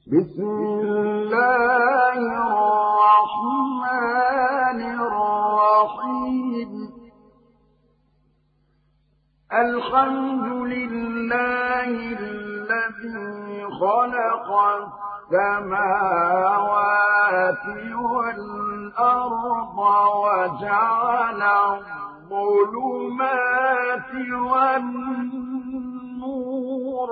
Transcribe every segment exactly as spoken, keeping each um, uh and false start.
بسم الله الرحمن الرحيم الحمد لله الذي خلق السماوات والأرض وجعل الظلمات والنور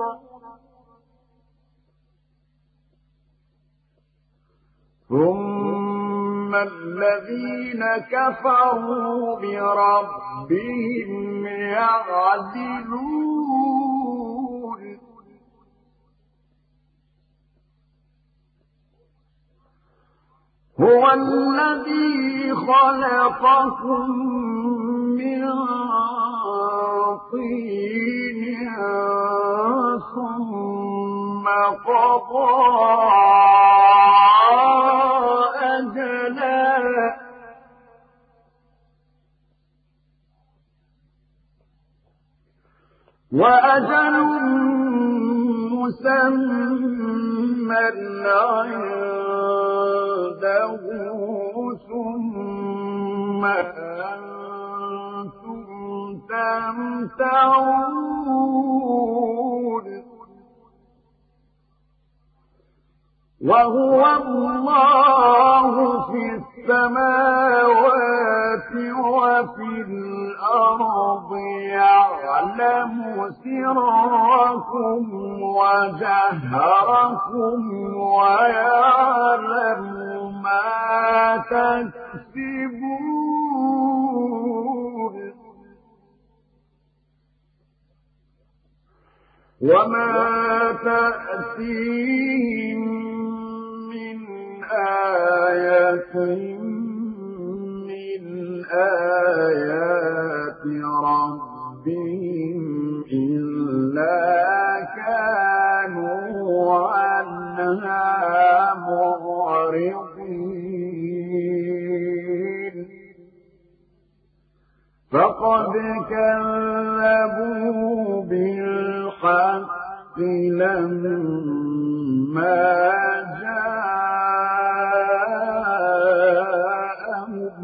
ثم الذين كفروا بربهم يعدلون هو الذي خلقكم من طين ثم قضى أجلا وأجل مسمى عنده ثم أنتم تمترون وهو الله في السماوات وفي الأرض يعلم سركم وجهركم ويعلم ما تكسبون وما تأتيهم من آية من آيات ربهم إلا كانوا عنها معرضين فقد كذبوا بالحق لما جاءهم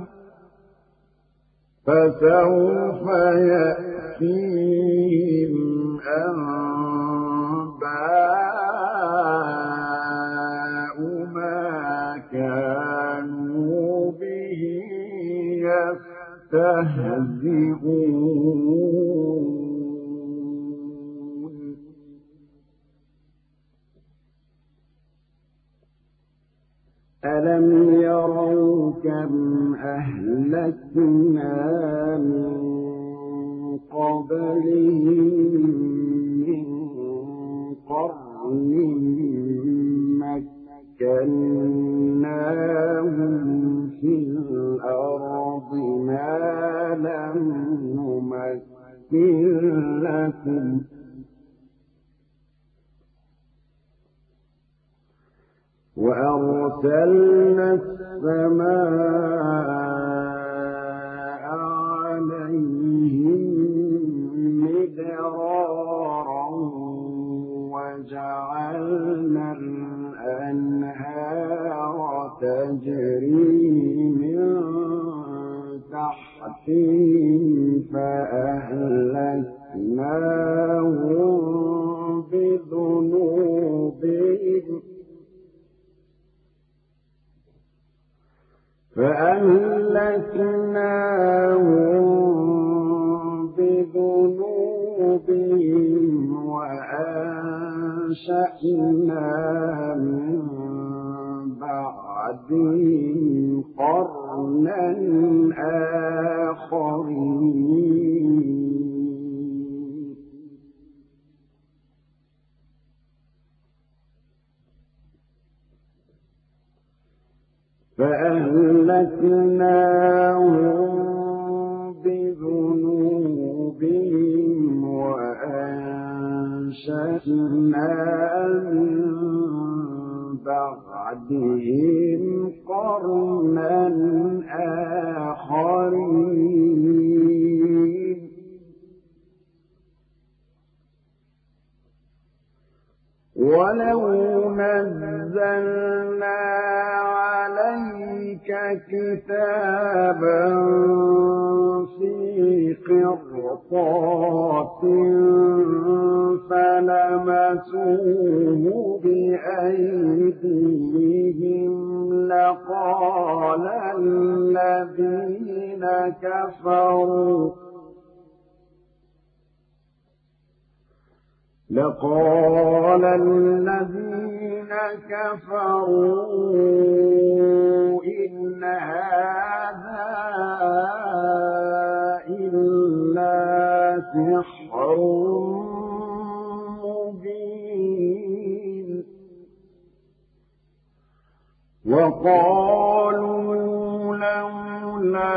فسوف يأتيهم أنباء ما كانوا به يستهزئون ألم يروا كم أهلكنا من قبلهم من قرن مكناهم في الأرض ما لم نمكن لكم وأرسلنا السماء عليهم مدرارا وجعلنا الأنهار تجري من تحتهم فأهلكناهم بذنوبهم فأهلكناهم بذنوبهم وأنشأنا من بعدهم قرنا آخرين فأهلكناهم بذنوبهم وأنشأنا من بعدهم قرنا آخرين ولو نزلنا نزلنا عليك كتابا في قرطاس فلمسوه بأيديهم لقال الذين كفروا لقال الذين كفروا إن هذا إلا سحر مبين وقالوا لولا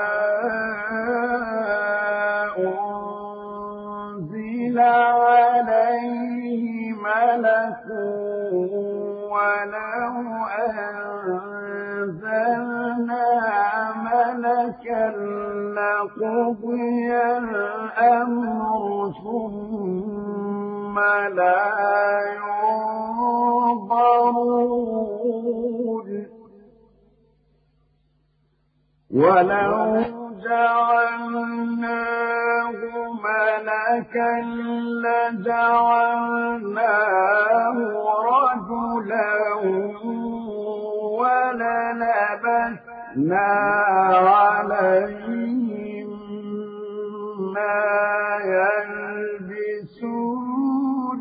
أنزل عليه ملك ولو أنزلنا ملكا لقضي الأمر ثم لا ينظرون ولو جعلناه ملكا لجعلناه رجلا وللبسنا عليهم ما يلبسون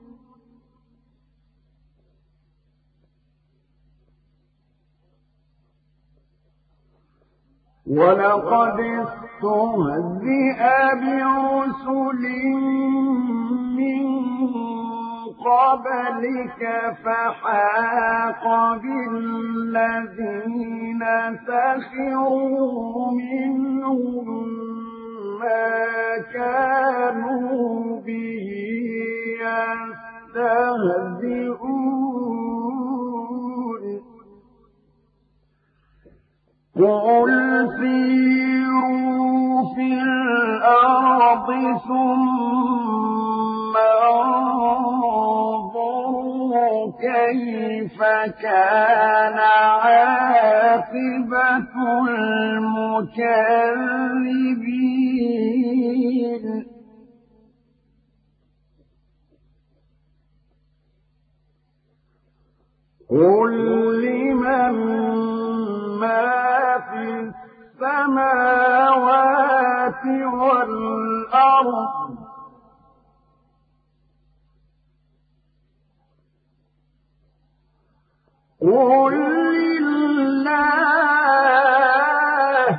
ولقد استهزئ برسل من قبلك فحاق بالذين سخروا منهم ما كانوا به يستهزئون قل سيروا في الأرض ثم انظروا كيف كان عاقبة المكذبين قل لمن ما في السماوات والأرض قل لله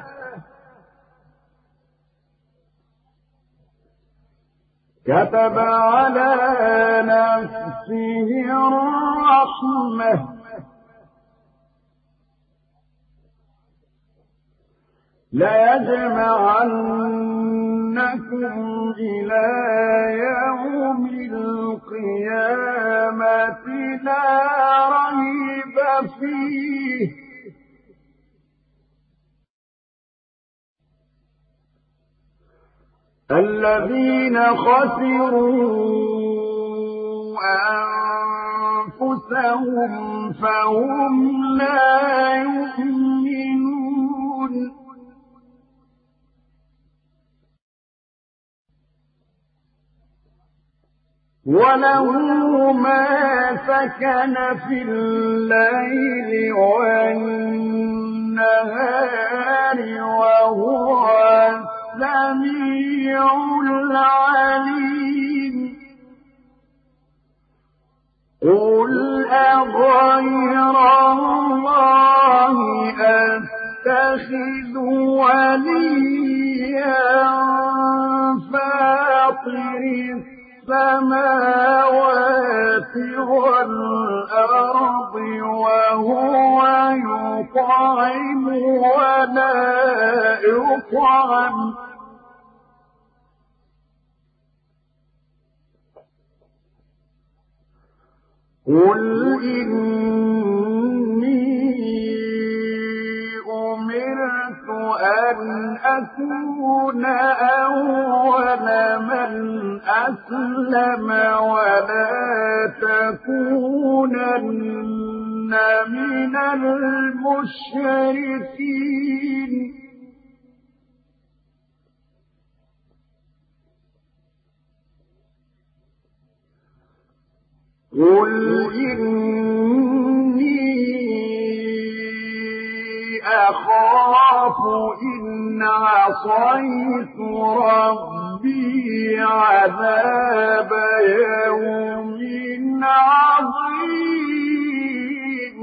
كتب على نفسه الرحمة ليجمعنكم إلى يوم القيامة لا ريب فيه الذين خسروا أنفسهم فهم لا يؤمنون وله ما سكن في الليل والنهار وهو السميع العليم قل أغير الله أتخذ وليا فاطر السماوات والأرض وهو يطعم ولا يطعم قل إني أمرت أن أكون أول من أسلم ولا تكونن من المشركين قل إني أخاف إن عصيت ربي عذاب يوم عظيم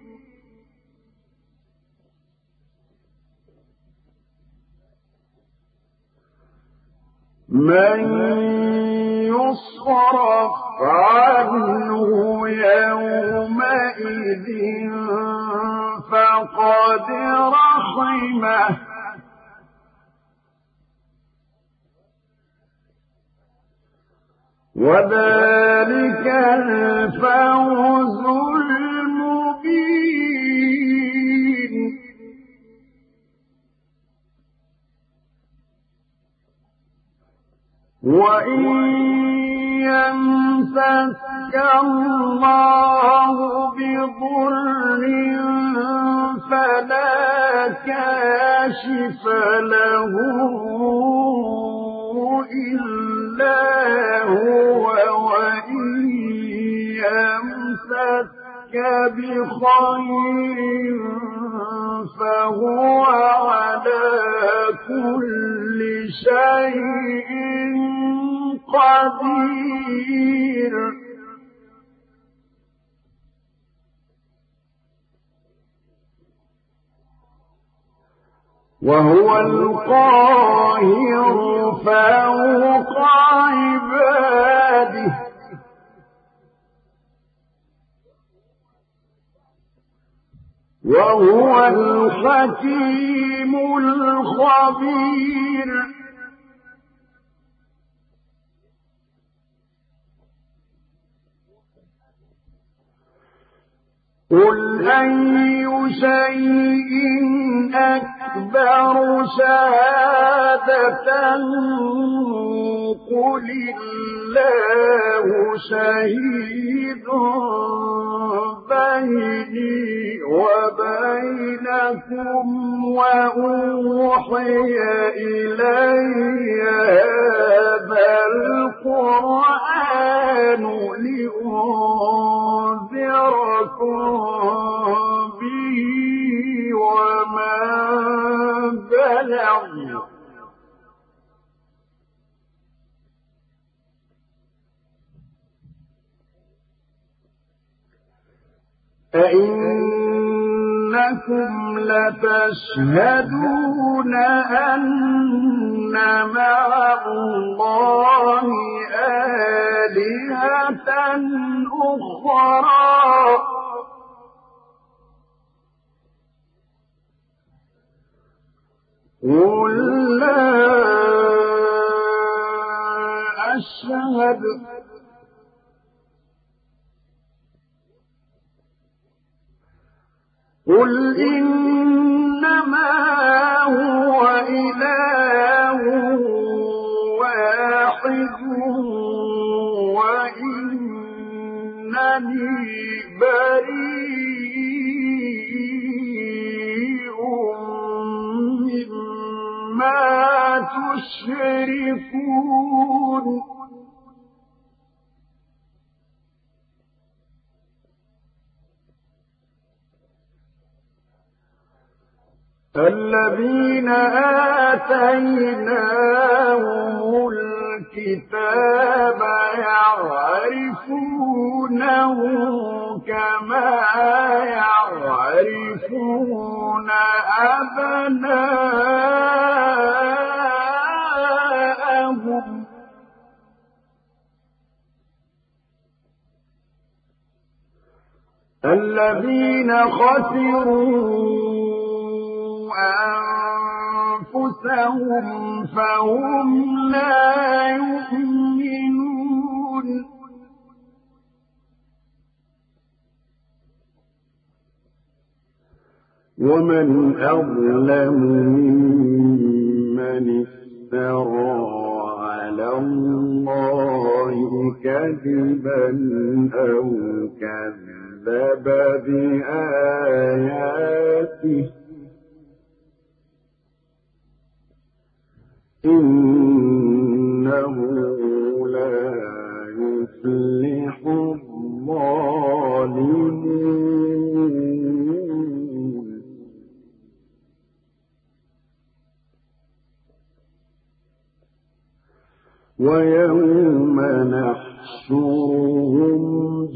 من يصرف عنه يومئذ فقد رحمه وذلك الفوز المبين وإن يمسك الله بضر فلا كاشف له إلا هو وإن يمسك بخير فهو على كل شيء قدير وهو القاهر فوق عباده وهو الحكيم الخبير قل أي شيء أكبر شهادة قل الله شهيد بيني وبينكم وأوحي إلي هذا القرآن لأنذركم به ومن بلغ أئنكم لتشهدون أن مع الله آلهة أخرى قل لا أشهد قل إنما هو إله واحد وإنني بريء مما تشركون الذين آتيناهم الكتاب يعرفونه كما يعرفون أبناءهم الذين خسروا أنفسهم فهم لا يؤمنون ومن أظلم ممن افترى على الله كذبا أو كذب كذب بآياته إنه لا يفلح الظالمون ويوم نحشرهم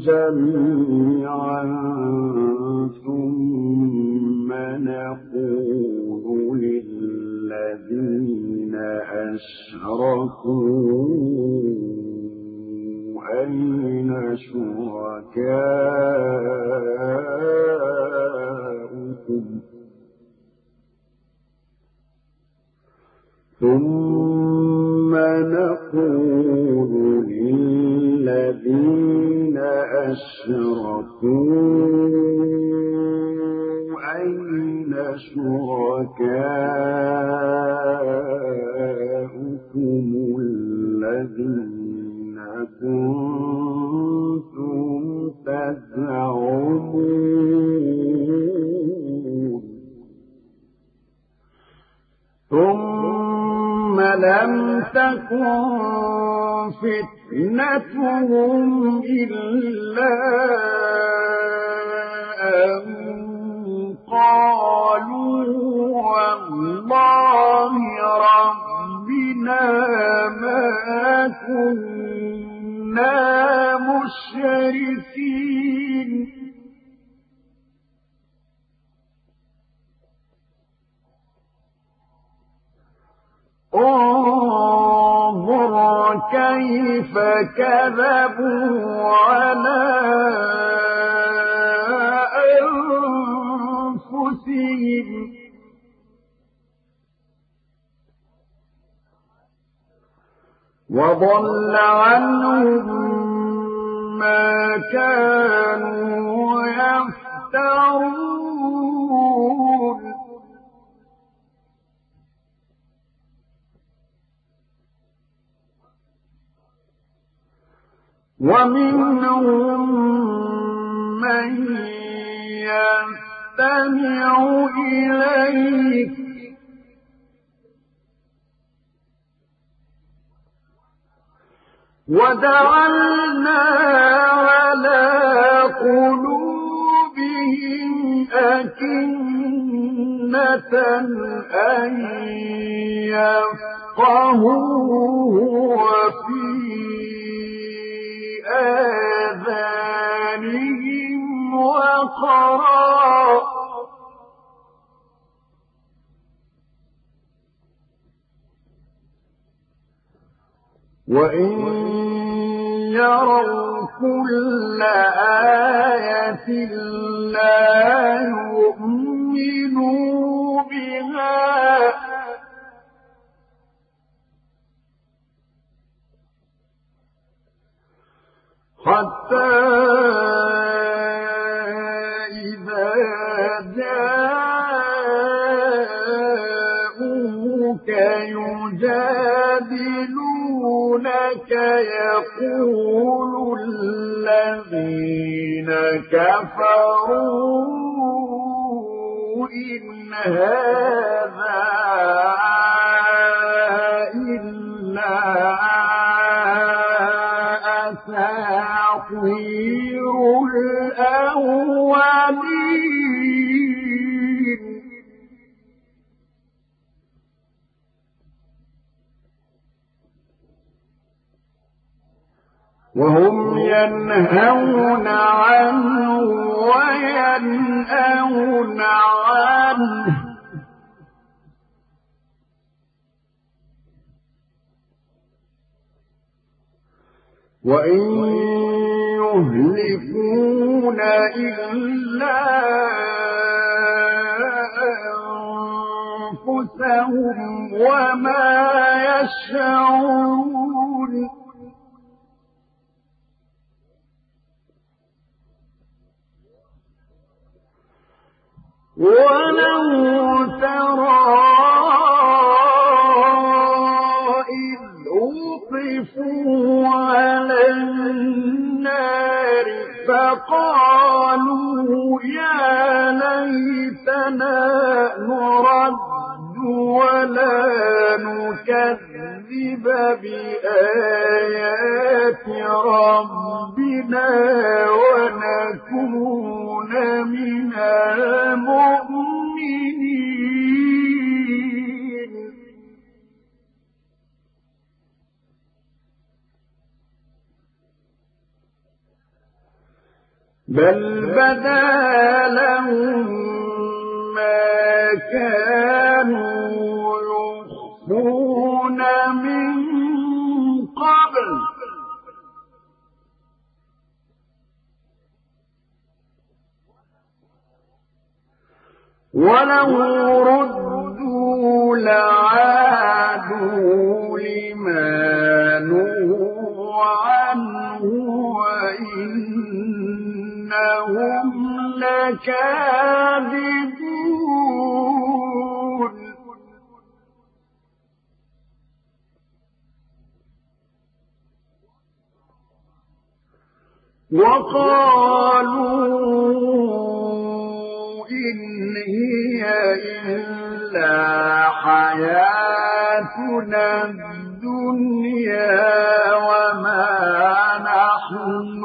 جميعا ثم نقول للذين أشركوا أين شركاؤكم ثم نقول للذين أشركوا أين شركاؤكم الذين كنتم تزعمون ثم لم تكن فتنتهم إلا أن قالوا والله ربنا ما كنا مشركين انظر كيف كذبوا على أنفسهم وضل عنهم ما كانوا يفترون ومنهم من يستمع إليك وجعلنا على قلوبهم أكنة أن يفقهوه وفي آذانهم وقرا وإن يروا كل آية لا يؤمنوا بها حتى إذا جاءوك يجادلونك يقول الذين كفروا إن هذا إلا أساطير الأولين وهم ينهون عنه وينأون عنه وإن يهلكون إلا أنفسهم وما يشعرون ولو ترى إذ وقفوا على النار فقالوا ليتنا نرد ولا نكذب بآيات ربنا ونكون من المؤمنين. بل بدا لهم ما كانوا يخفون من قبل ولو ردوا لعادوا لما نهوا عنه وإنهم لكاذبون. وقالوا إن هي إلا حياتنا الدنيا وما نحن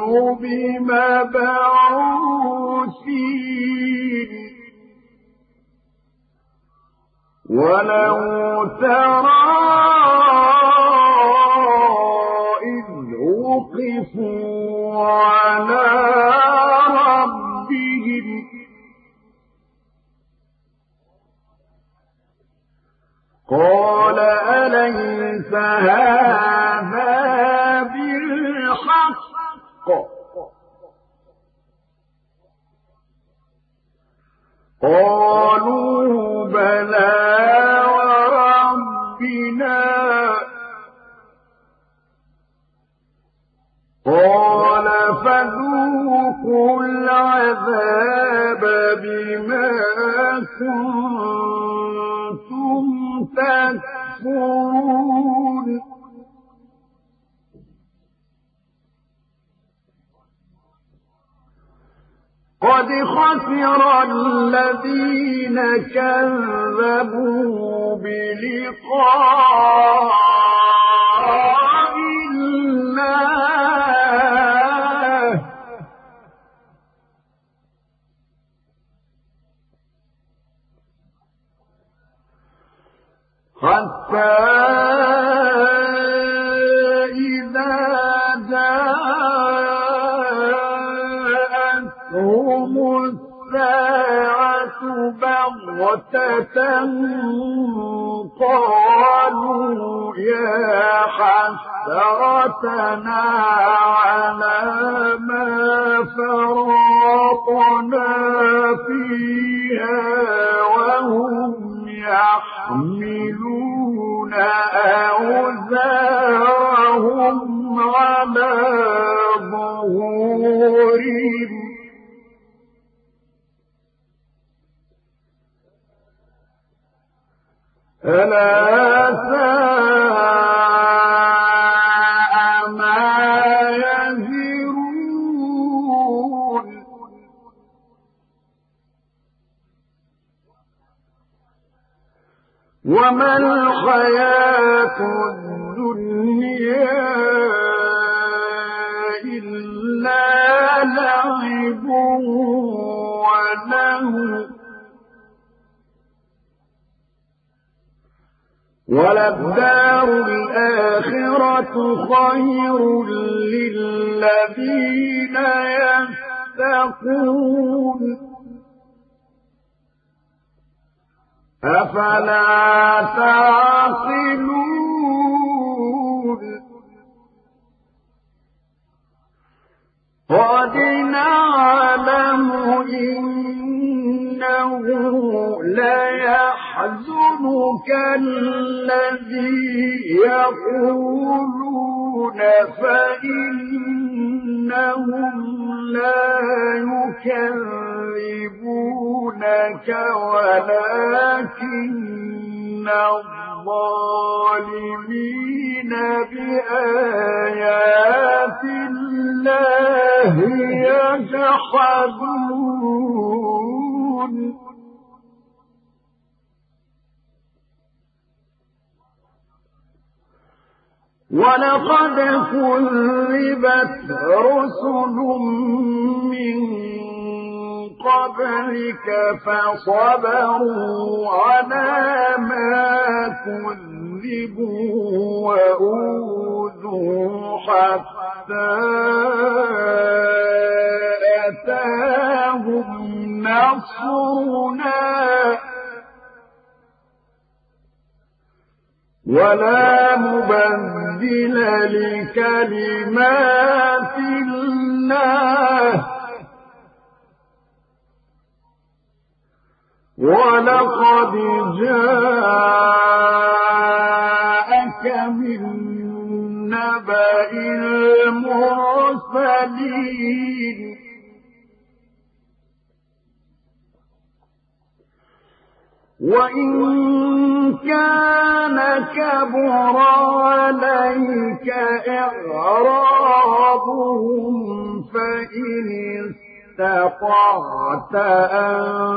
بمبعوثين. ولو ترى إذ وقفوا على ربهم قال أليس هذا بالحق قالوا بلى وربنا قال فذوقوا العذاب بما كنتم تكفرون. قد خسر الذين كذبوا بلقاء الله حتى إذا جاءتهم الساعة بغتة قالوا يا حسرتنا على ما فرطنا فيها وهم يحملون أوزارهم على ظهورهم ألا ساء ما يزرون. وما الحياة الدنيا إلا لعب ولهو وللدار الآخرة خير للذين يتقون أفلا تعقلون. قد نعلم إنه ليحزنك الذي يقولون فإنهم لا يكذبونك ولكن الظالمين بآيات الله يجحدون. ولقد كذبت رسل من قبلك فصبروا على ما كذبوا وأوذوا حتى أتاهم نصرنا ولا مبدل لكلمات الله ولقد جاءك من نبأ المرسلين وإن كان كبر عليك إعراضهم فإن استطعت أن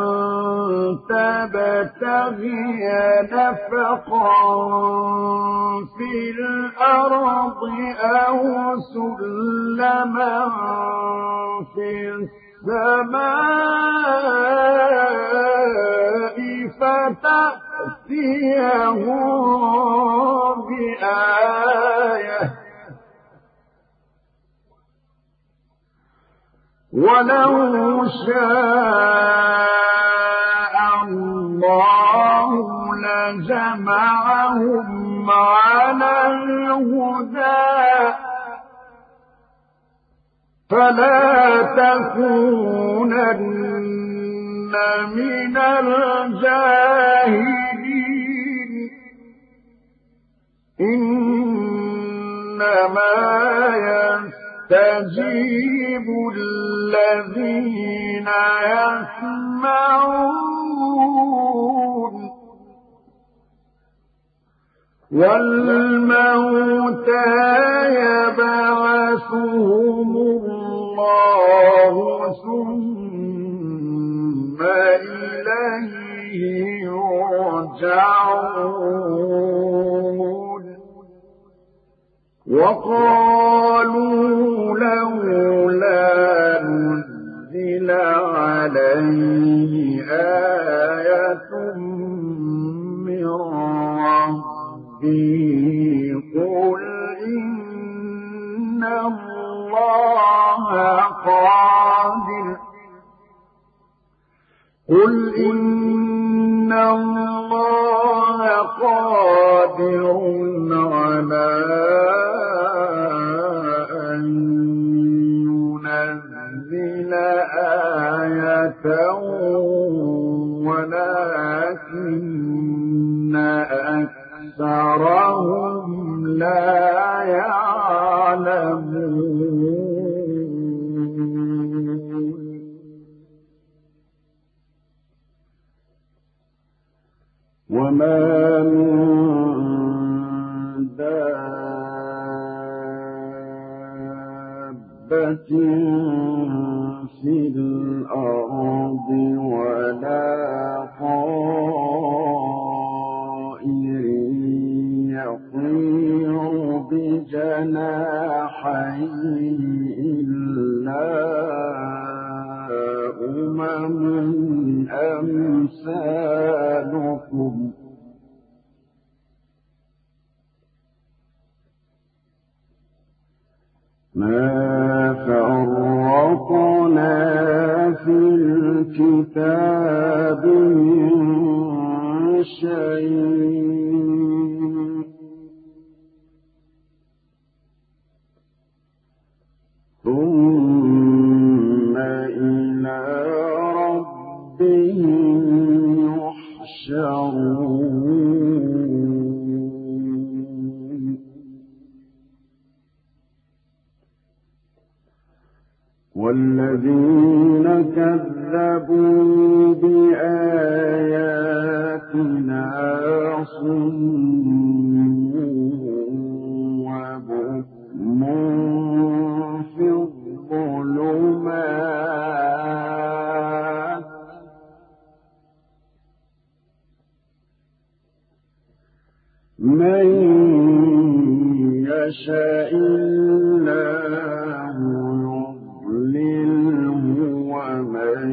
تبتغي نفقا في الأرض أو سلما في السماء فتأتيهم بآية ولو شاء الله لجمعهم على الهدى فلا تكونن من الجاهلين إنما يستجيب الذين يسمعون والموتى يبعثهم الله ثم إليه يرجعون وقالوا لولا نزل عليه آية من ربه قل إن الله قادر قل إن الله قادر على أن ينزل آية ولكن أكثرهم لا يعلمون وما من دابة في الأرض ولا طائر يطير بجناحيه إلا أمم أمثالكم ما فرطنا في الكتاب من شيء ثم إلى ربهم يحشرون والذين كذبوا بآياتنا صم وبكم في الظلمات من يشاء الله يضلله ومن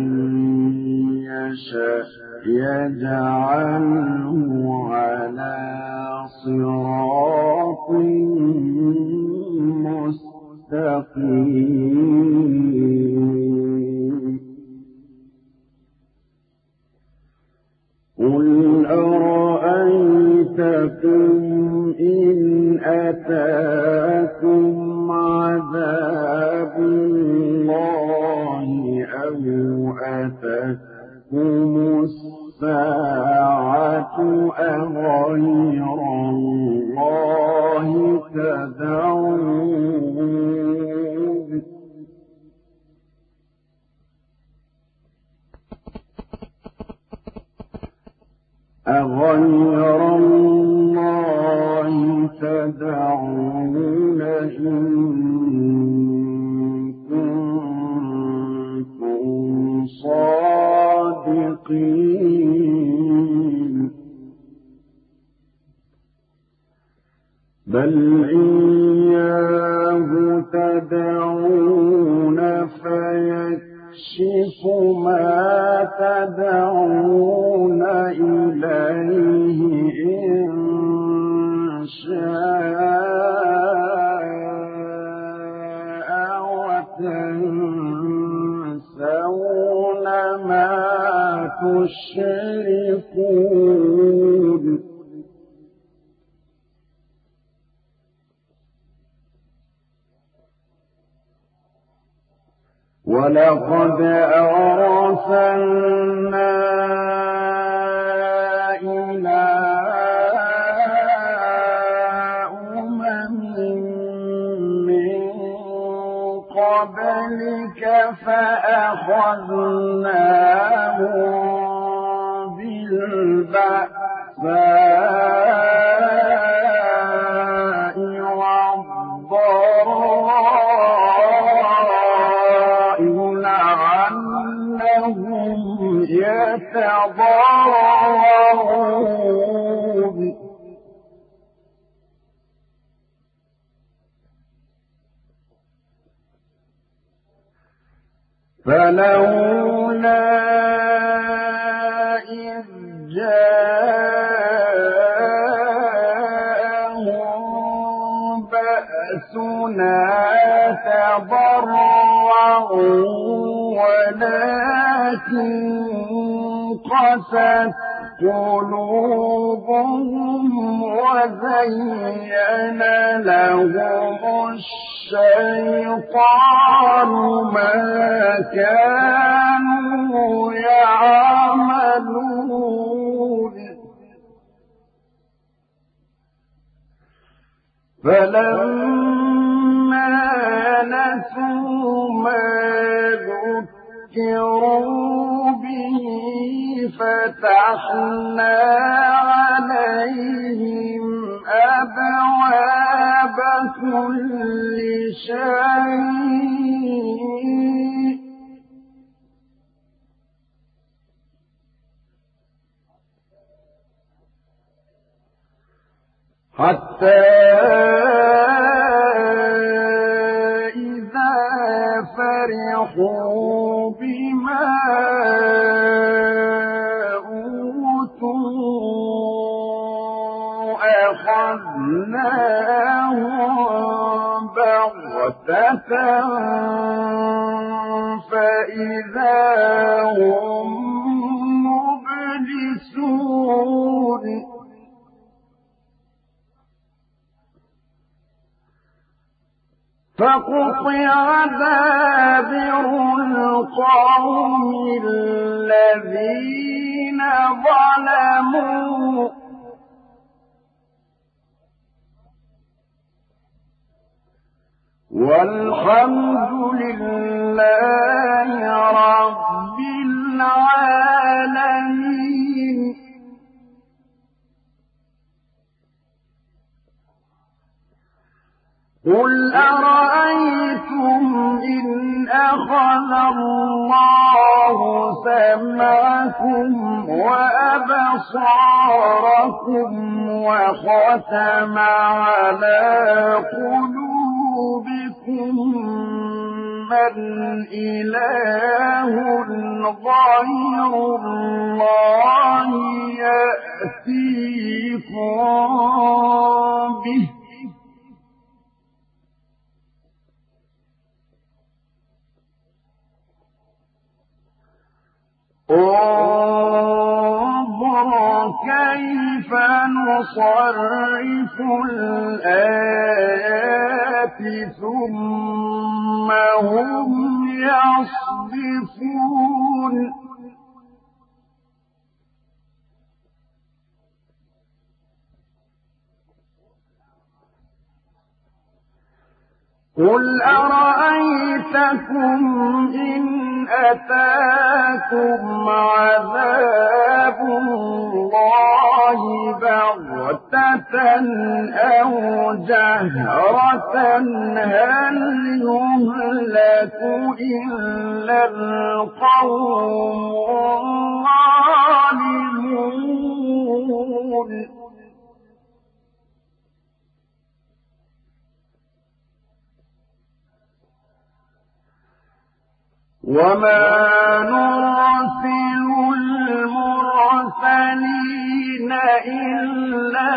يشاء يجعله على صراط مستقيم قل أرأيتكم إن أتاكم عذاب الله أو أتتكم الساعة أغير الله تدعون أغير الله تدعون إن كنتم صادقين بل إياه تدعون فيكشف ما تدعون إليه إن شاء وتنسون ما تشركون ولقد أرسلنا إلى أمم من قبلك فأخذناهم بالبأساء والضراء لعلهم يتضرعون فلولا إذ جاءهم بأسنا تضرعوا ولكن قست قلوبهم وزين لهم الشيطان ما كانوا يعملون فلما نسوا ما ذكروا به فتحنا عليهم أبواب كل شيء حتى إذا فرحوا بما أوتوا أخذناهم بغتة فإذا هم مبلسون فقطع دابر القوم الذين ظلموا والحمد لله رب العالمين قل أرأيتم إن أخذ الله سمعكم وأبصاركم وختم على قلوبكم من إله غير الله يأتيكم به انظر كيف نصرف الآيات ثم هم يصدفون قل أرأيتكم إن أتاكم عذاب الله بغتة أو جهرة هل يهلك إلا القوم الظالمون وما نرسل المرسلين إلا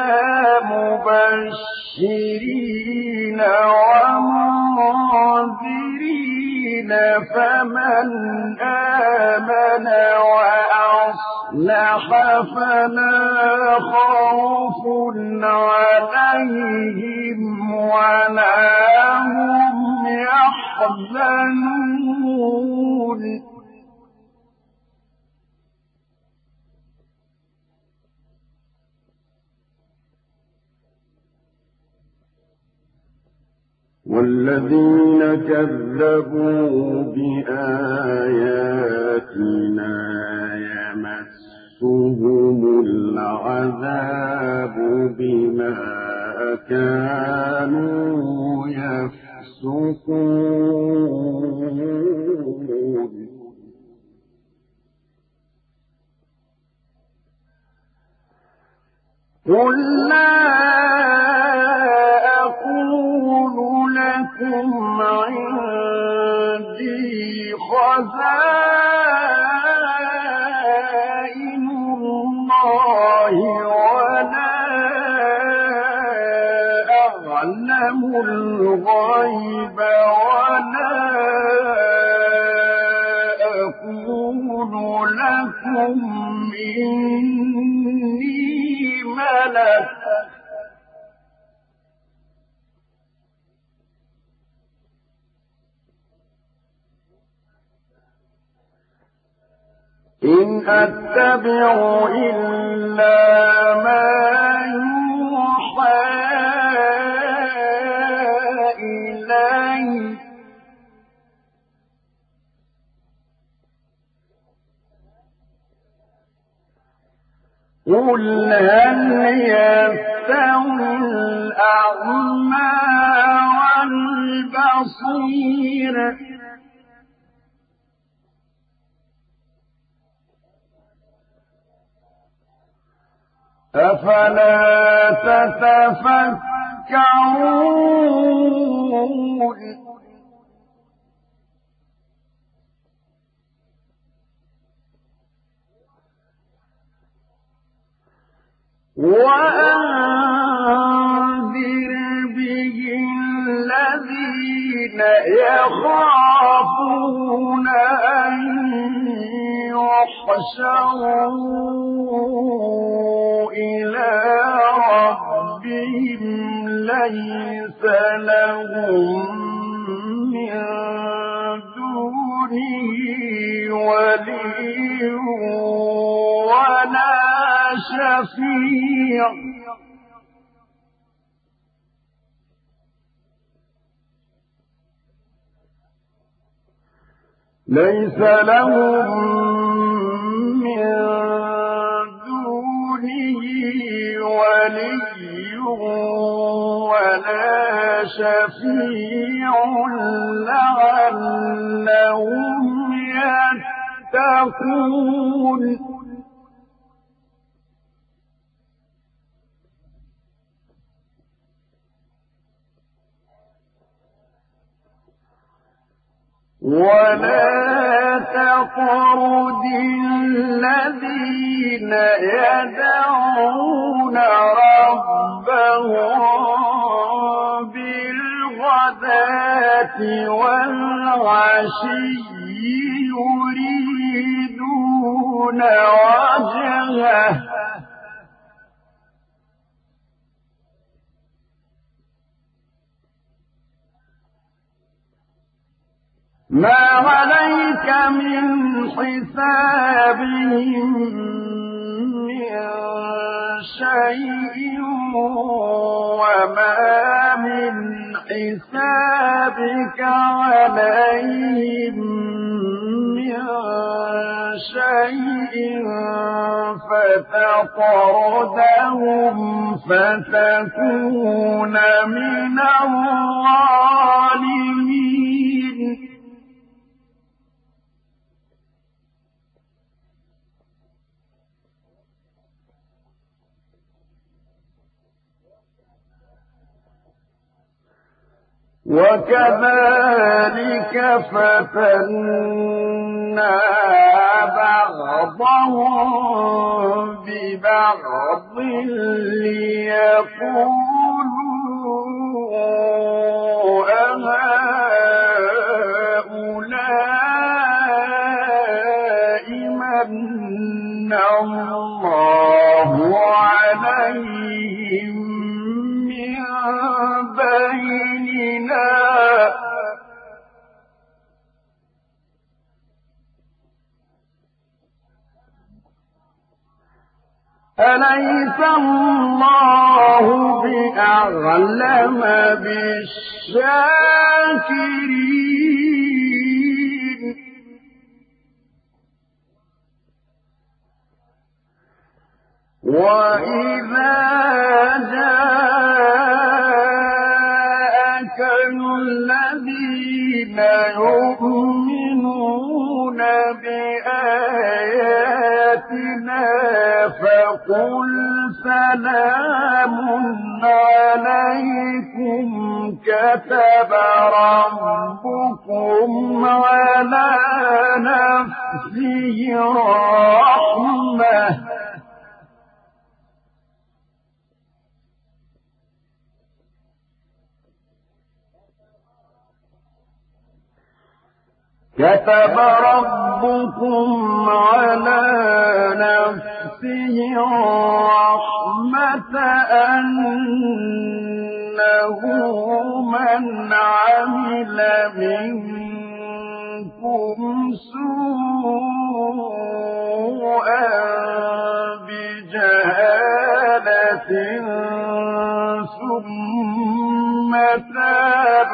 مبشرين ومنذرين فمن آمن وأصلح فلا خوف عليهم ولا هم يحزنون والذين كذبوا بآياتنا يمسهم العذاب بما كانوا يفسقون قل لا أقول لكم عندي خزائن الله ولا أعلم الغيب ولا أقول لكم إني ملك إن أتبع إلا ما يوحى إلي قل هل يستوي الأعمى والبصير أفلا تتفكرون وأنذر به الذين يخافون أن يحشروا إلى ربهم ليس لهم من دونه ولي ولا شفيع ليس لهم من دونه ولي ولا شفيع لعلهم يتقون ولا تطرد الذين يدعون ربهم بالغداة والعشي يريدون وجهه ما عليك من حسابهم من شيء وما من حسابك عليهم من شيء فتطردهم فتكون من الظالمين وكذلك فتنا بعضهم ببعض ليقولوا أهؤلاء من الله عليهم من بيننا أليس الله بأعلم بالشاكرين وإذا جاءك الذين يؤمنون بآياتنا فقل سلام عليكم كتب ربكم على نفسه الرحمة كتب ربكم على نفسه الرحمة أنه من عمل منكم سوءا بجهالة ثم تاب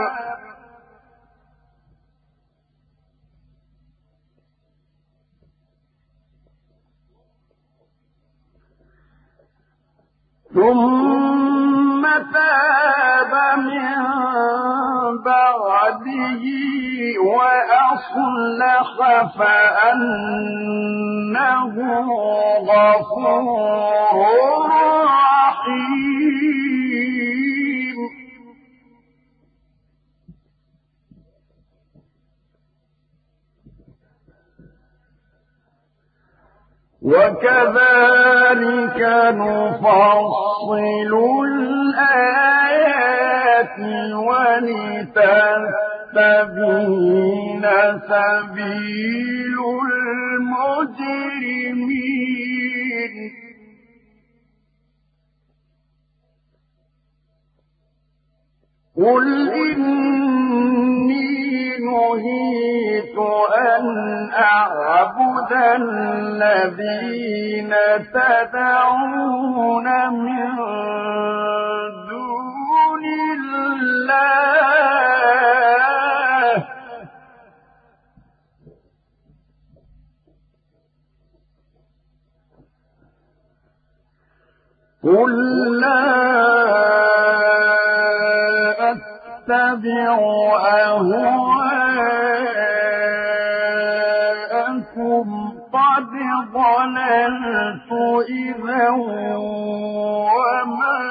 ثم تاب من بعده وأصلح فأنه غفور رحيم وكذلك نفصل الآيات ولتستبين سبيل المجرمين قل إني نهيت أن أعبد الذين تدعون من دون الله قل لا أتبع أهواءكم قد ضللت إذا وما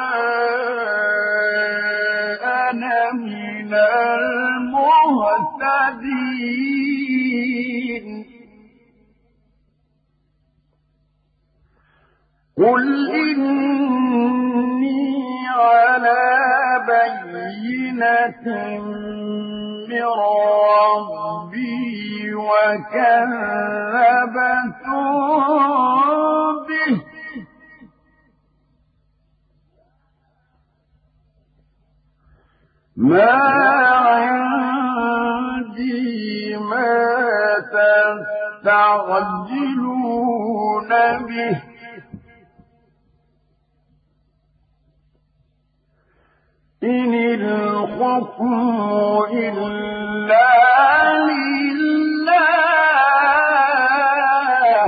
أنا من المهتدين قل إني على بينة من ربي وكذبتم به ما عندي ما تستعجلون به إن الحكم إلا لله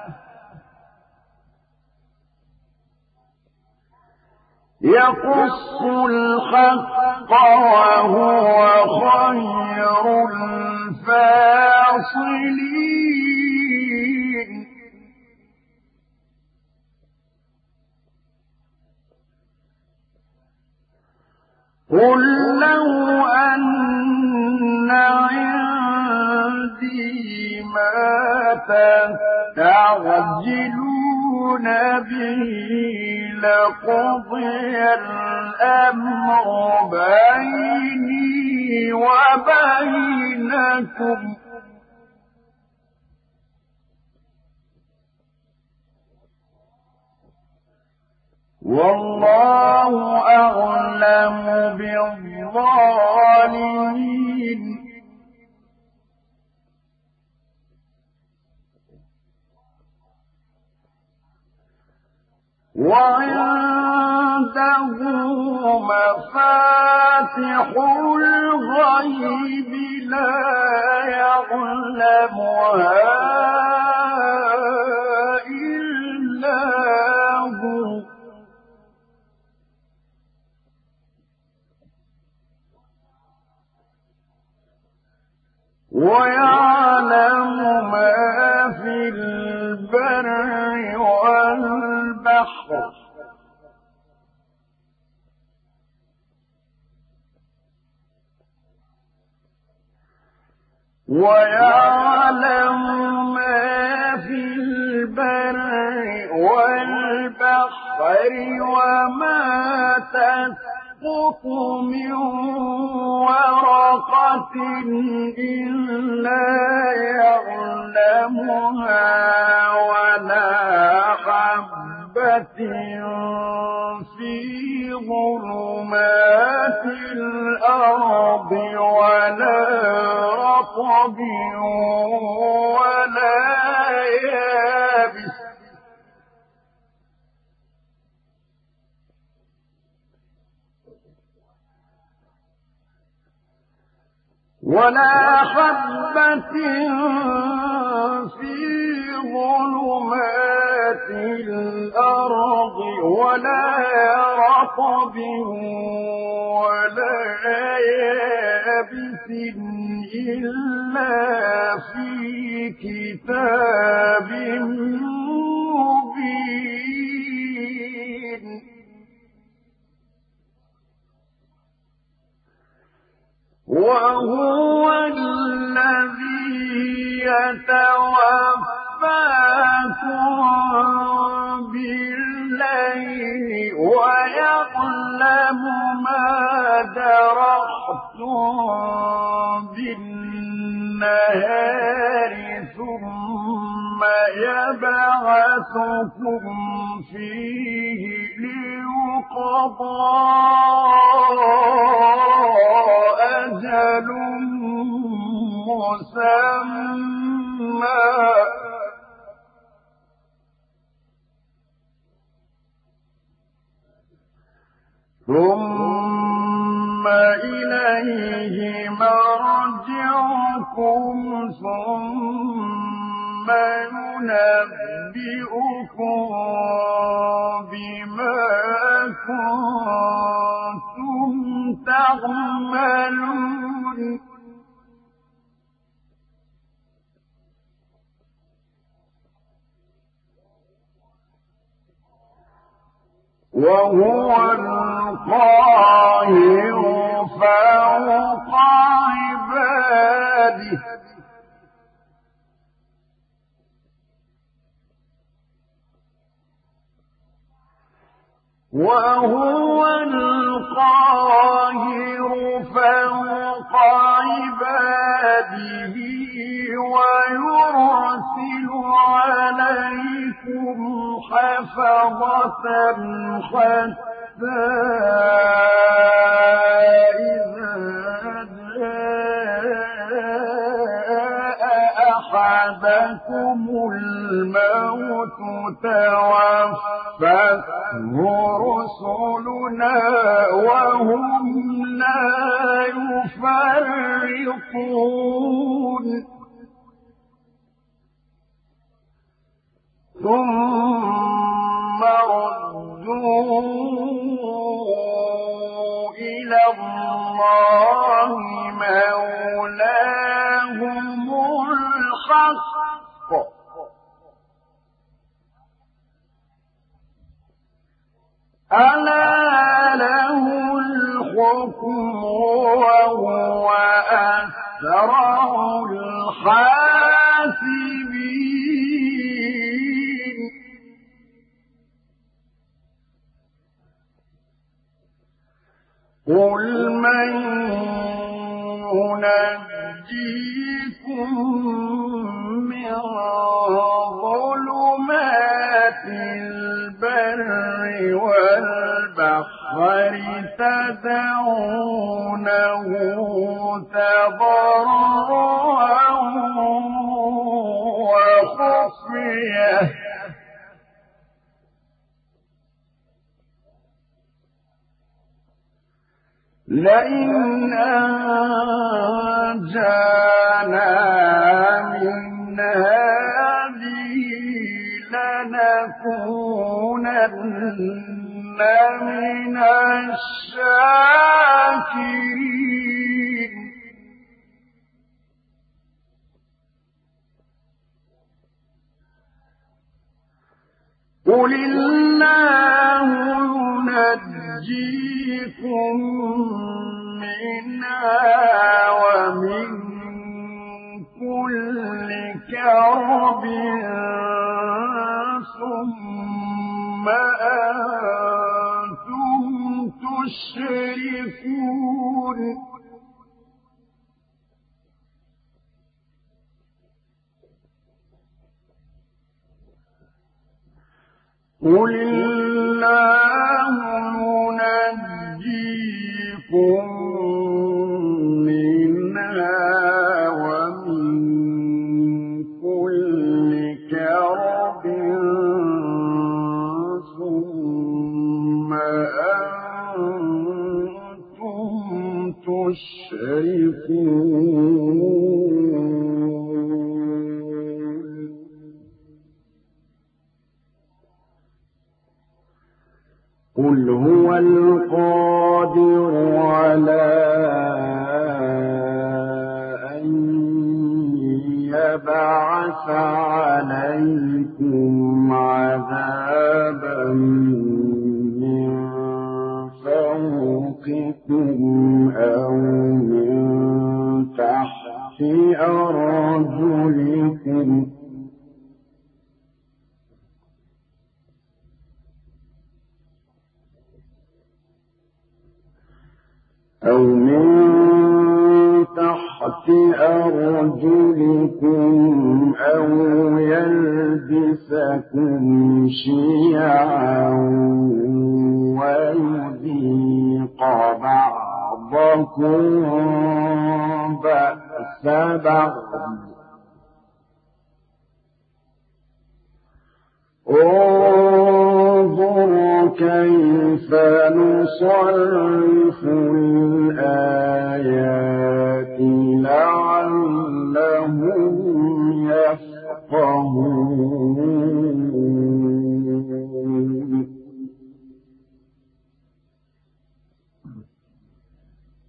يقص الحق وهو خير الفاصلين قل لو أن عندي ما تستعجلون به لقضي الأمر بيني وبينكم والله أعلم بالظالمين وعنده مفاتح الغيب لا يعلمها إلا هو ويعلم ما في البر والبحر ويعلم ما في البر والبحر وما تسقط من ورقة إلا يعلمها ولا حبة في ظلمات الأرض ولا رطب ولا يابس ولا حبة في ظلمات الأرض ولا رطب ولا يابس إلا في كتاب مبين وهو الذي يتوفاكم بالليل ويعلم ما جرحتم بالنهار ثم يبعثكم فيه ليقضى أجل مسمى ثم إليه مرجعكم ثم ينبئكم بما كنتم تعملون تعملون وهو القاهر فوق عباده وهو القاهر فوق عباده ويرسل عليكم حفظة حتى إذا جاء أحدكم الموت توفته رسلنا وهم لا يفرطون ثم ردوا إلى الله مولاهم الحق ألا له الحكم وهو أسرع الحاسبين قل من ينجيكم من ظلمات البر والبحر تدعونه تضرعا وخفية لئن أنجانا من هذه لنكونن من الشاكرين قل الله ينجيكم منها ومن كل كرب ثم أنتم تشركون قل الله ينجيكم منها ومن كل كرب ثم أنتم تشركون قل هو القادر على أن يبعث عليكم عذابا من فوقكم أو من تحت أرجلكم أو من تحت أرجلكم أو يلبسكم شيعا ويذيق بعضكم بأس بعض انظر كيف نصرف الآيات لعلهم يفقهون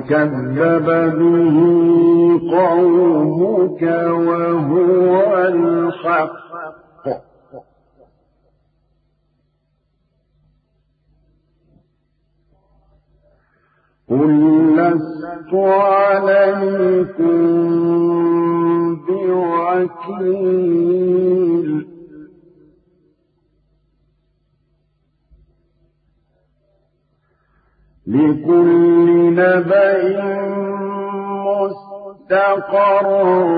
وكذب به قومك وهو الحق قل لست عليكم بوكيل لكل نبأ مستقر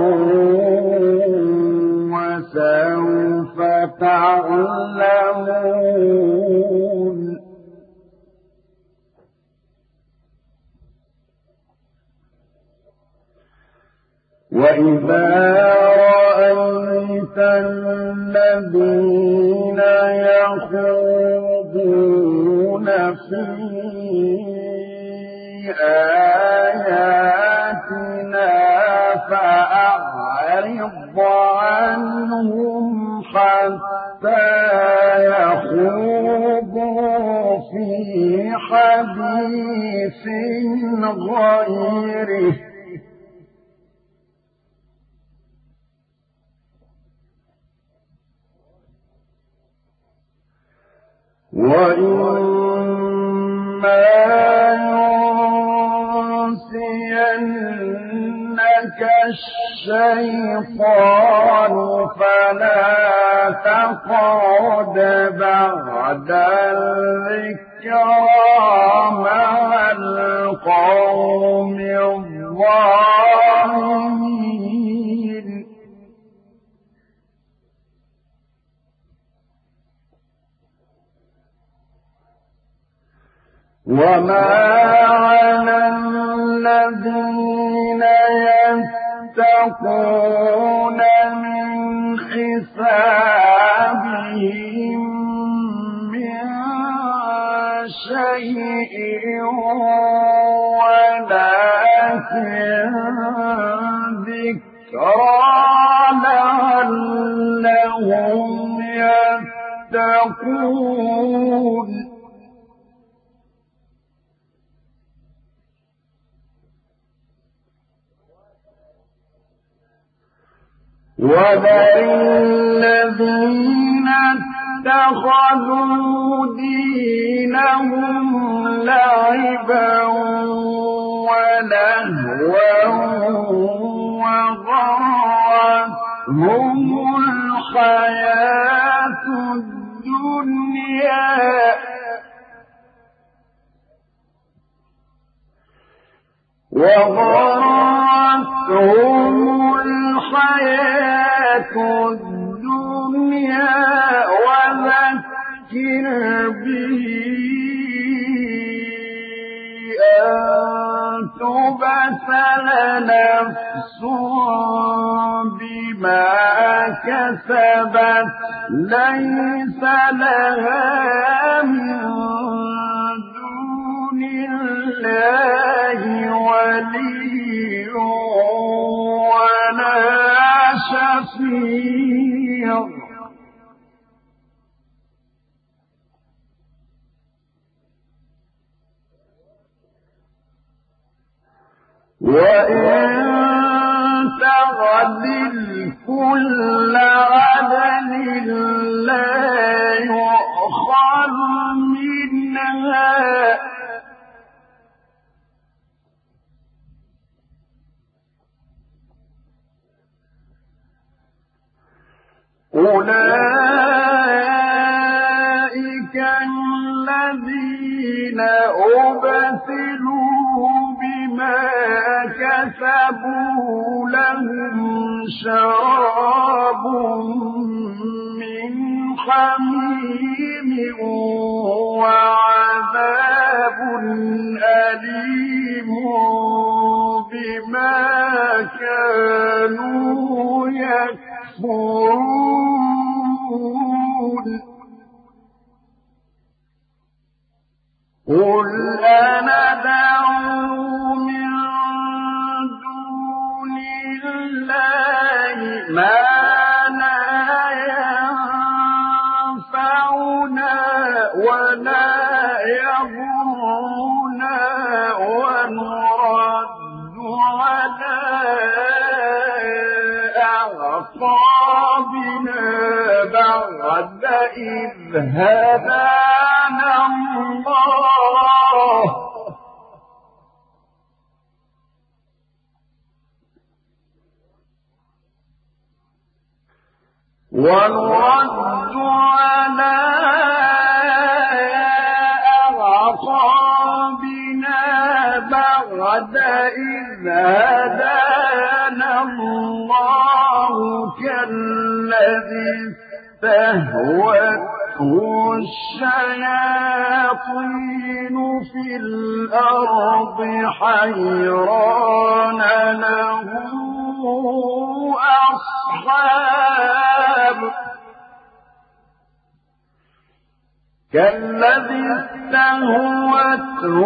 وسوف تعلمون وإذا رأيت الذين يخوضون في آياتنا فأعرض عنهم حتى يخوضوا في حديث غيره وإما ينسينك الشيطان فلا تقعد بعد الذكرى مع القوم الظالمين وما على الذين يتقون من حسابهم من شيء ولكن ذكرى لعلهم يتقون وذر الذين اتخذوا دينهم لعبا ولهوا وغرتهم الحياة الدنيا وغرتهم الحياة الدنيا وذكر به أن تبتل نفس بما كسبت ليس لها من دون الله ولي ولا شفيع وإن تغدل كل عدل لا يؤخذ منها أولئك الذين أبسلوا بما كسبوا لهم شراب من حميم وعذاب أليم بما كانوا يكفرون قل أندعو من دون الله ما لا ينفعنا ولا يضرنا ونرى عقابنا بعد إذ هدانا الله ونرد على أعقابنا بعد إذ هدانا الله كالذي استهوته الشياطين في الأرض حيران له أصحاب كالذي استهوته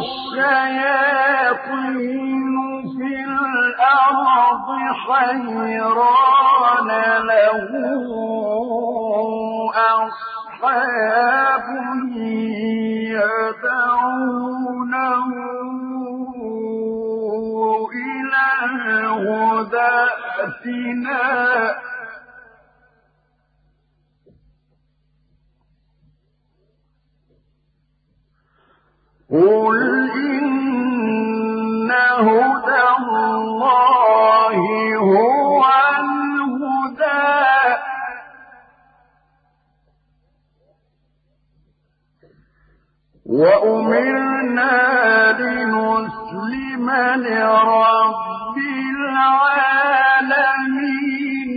الشياطين في الأرض حيران له أصحاب يدعونه إلى الهدى ائتنا قل إن هدى الله هو الهدى وأمرنا لنسلم لرب العالمين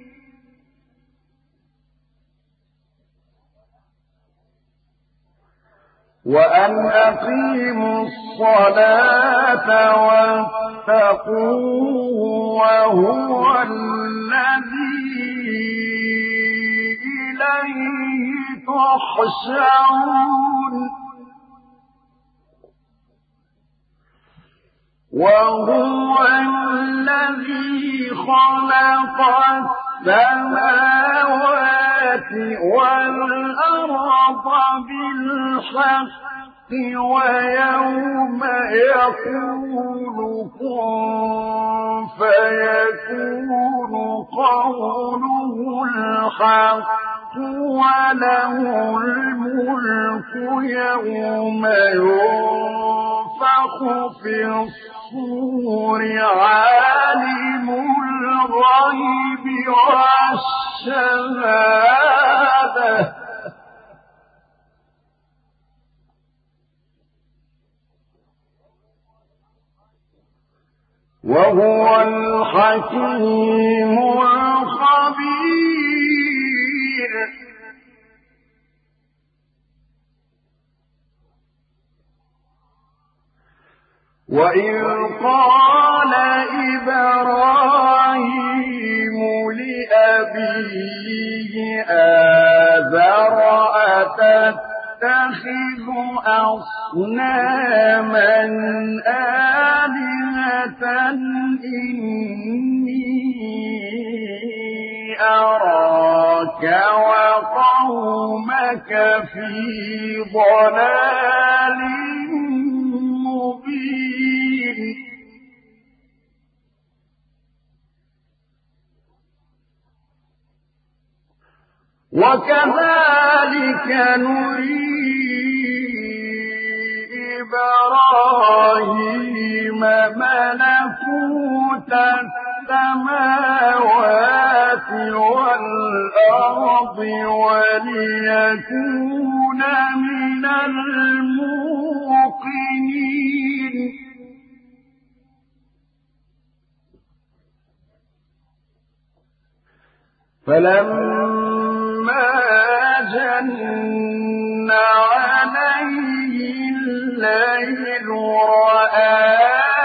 وأن أقيموا الصلاة واتقوه وهو الذي إليه تحشرون وهو الذي خلق السماوات والأرض بالحق ويوم يقول كن فيكون قوله الحق وله الملك يوم ينفخ في الصور عالم الغيب والشهادة وهو الحكيم الخبير وإذ قال إبراهيم لأبيه آزر أتتخذ أصناما آلهة إني أراك وقومك في ضلال مبين وكذلك نري إبراهيم ملكوت السماوات والأرض وليكون من الموقنين فلما جن عليه الليل رأى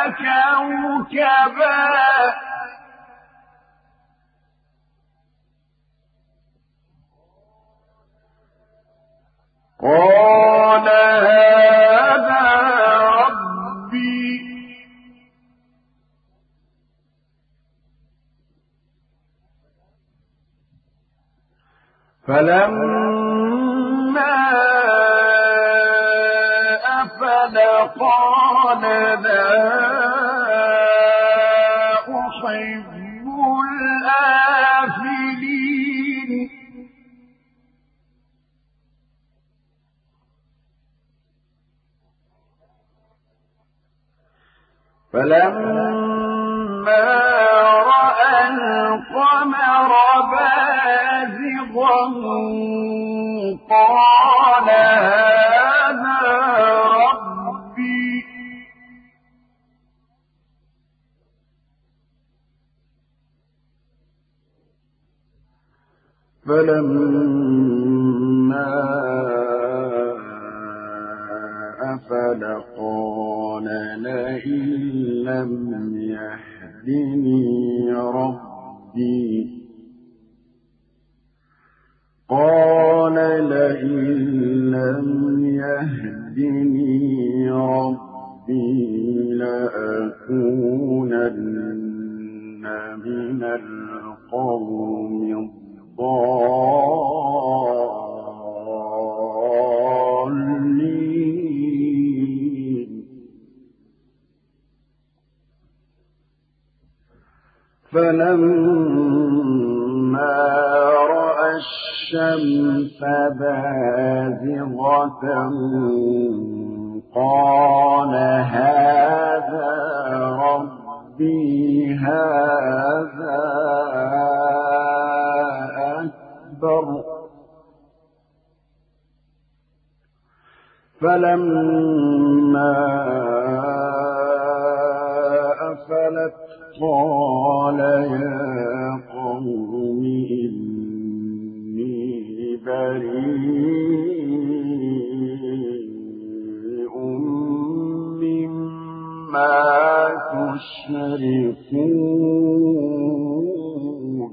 كوكبا قال هذا ربي فلما أفل قال لا أحب الآخرين فلما رأى القمر بازغا قال هذا ربي فلما أفل قال لئن لم يهدني ربي قال لئن لم يهدني ربي لأكونن من القوم الضالين فلما رأى الشمس بازغة قال هذا ربي هذا أكبر فلما أفلت قال يا قوم إني بريء مما تشركون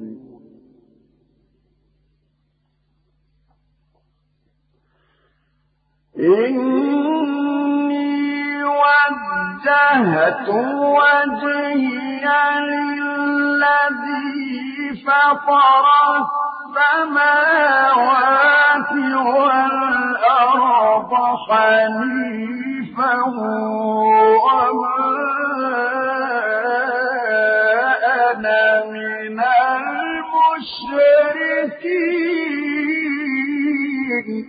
إني وجهت وجهي للذي فطر السماوات والأرض حنيفا وما أنا من المشركين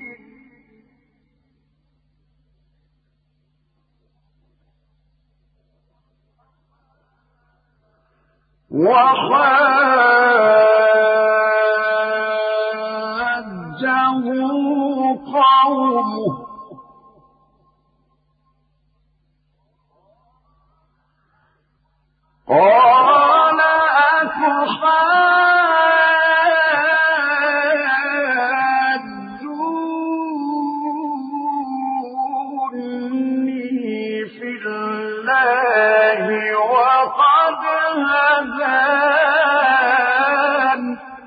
وحاجه قومه قال أتحاجوني في الله وقد هدان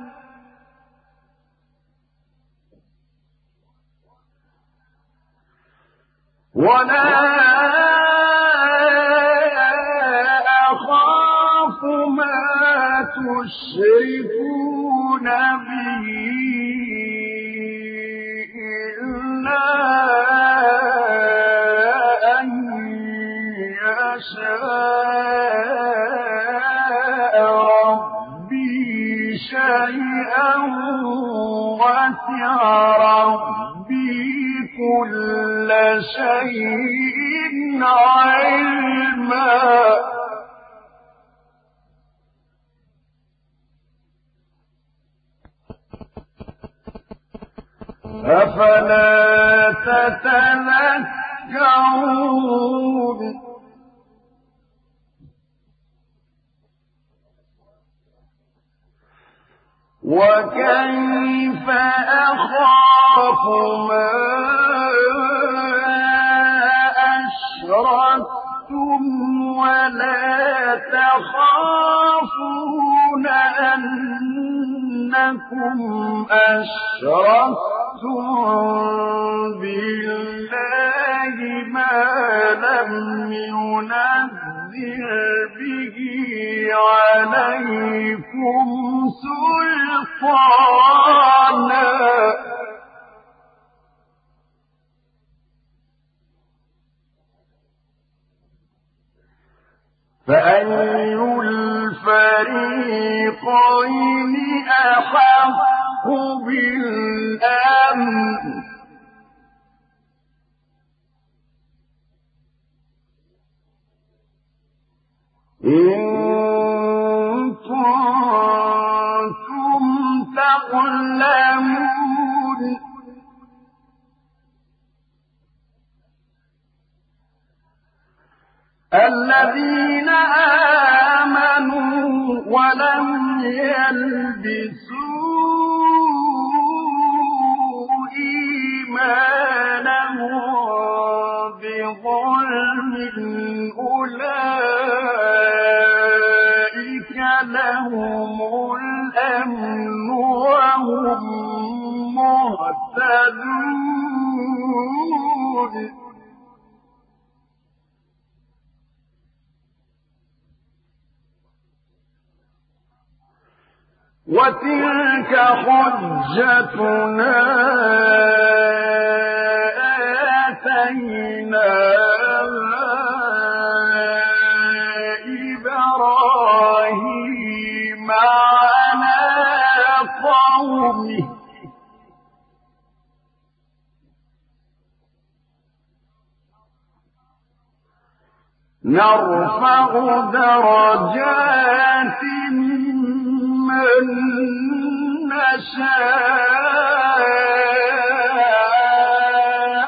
ولا أخاف ما تشركون به إلا أن يشاء ربي شيئا وسع ربي كل شيء علما أفلا تتذكرون وكيف أخاف ما أشركتم ولا تخافون أنكم أشركتم بالله ما لم ينزل به عليكم سلطانا فأي الفريقين أحق بالأمن إن كنتم تعلمون الذين آمنوا ولم يلبسوا إيمانهم بظلم أولئك لهم الأمن وهم مهتدون وتلك حجتنا آتيناها إبراهيم على قومه نرفع درجات من نشاء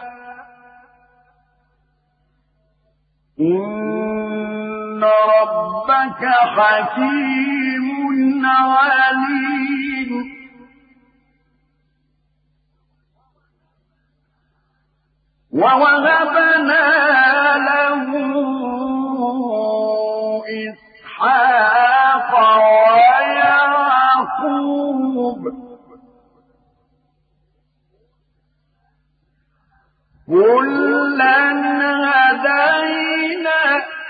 إن ربك حكيم عليم ووهبنا له إسحاق ويعقوب كلا هدينا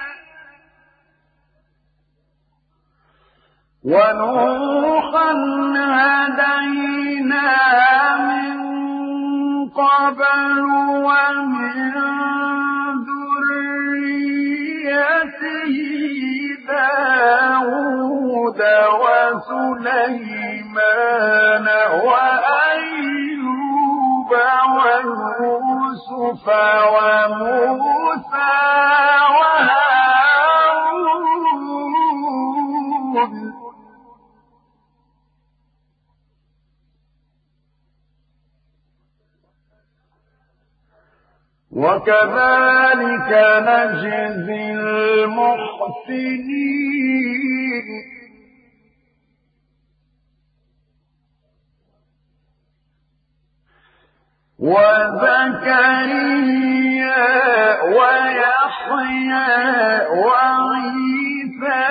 ونوحا هدينا من قبل ومن ذريته داود وسليمان وأيوب ويوسف وموسى وهارون وكذلك نجزي المحسنين وزكريا ويحيى وعيسى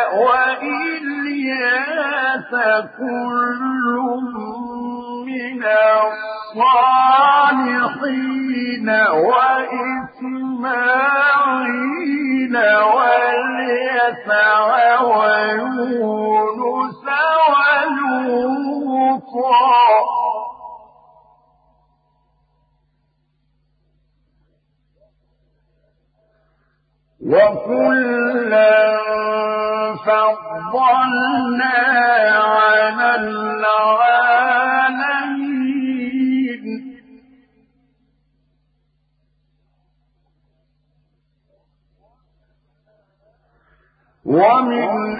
وإلياس كل من الصالحين وإسماعيل واليسع ويونس ولوطا وكلا فضلنا على العالمين ومن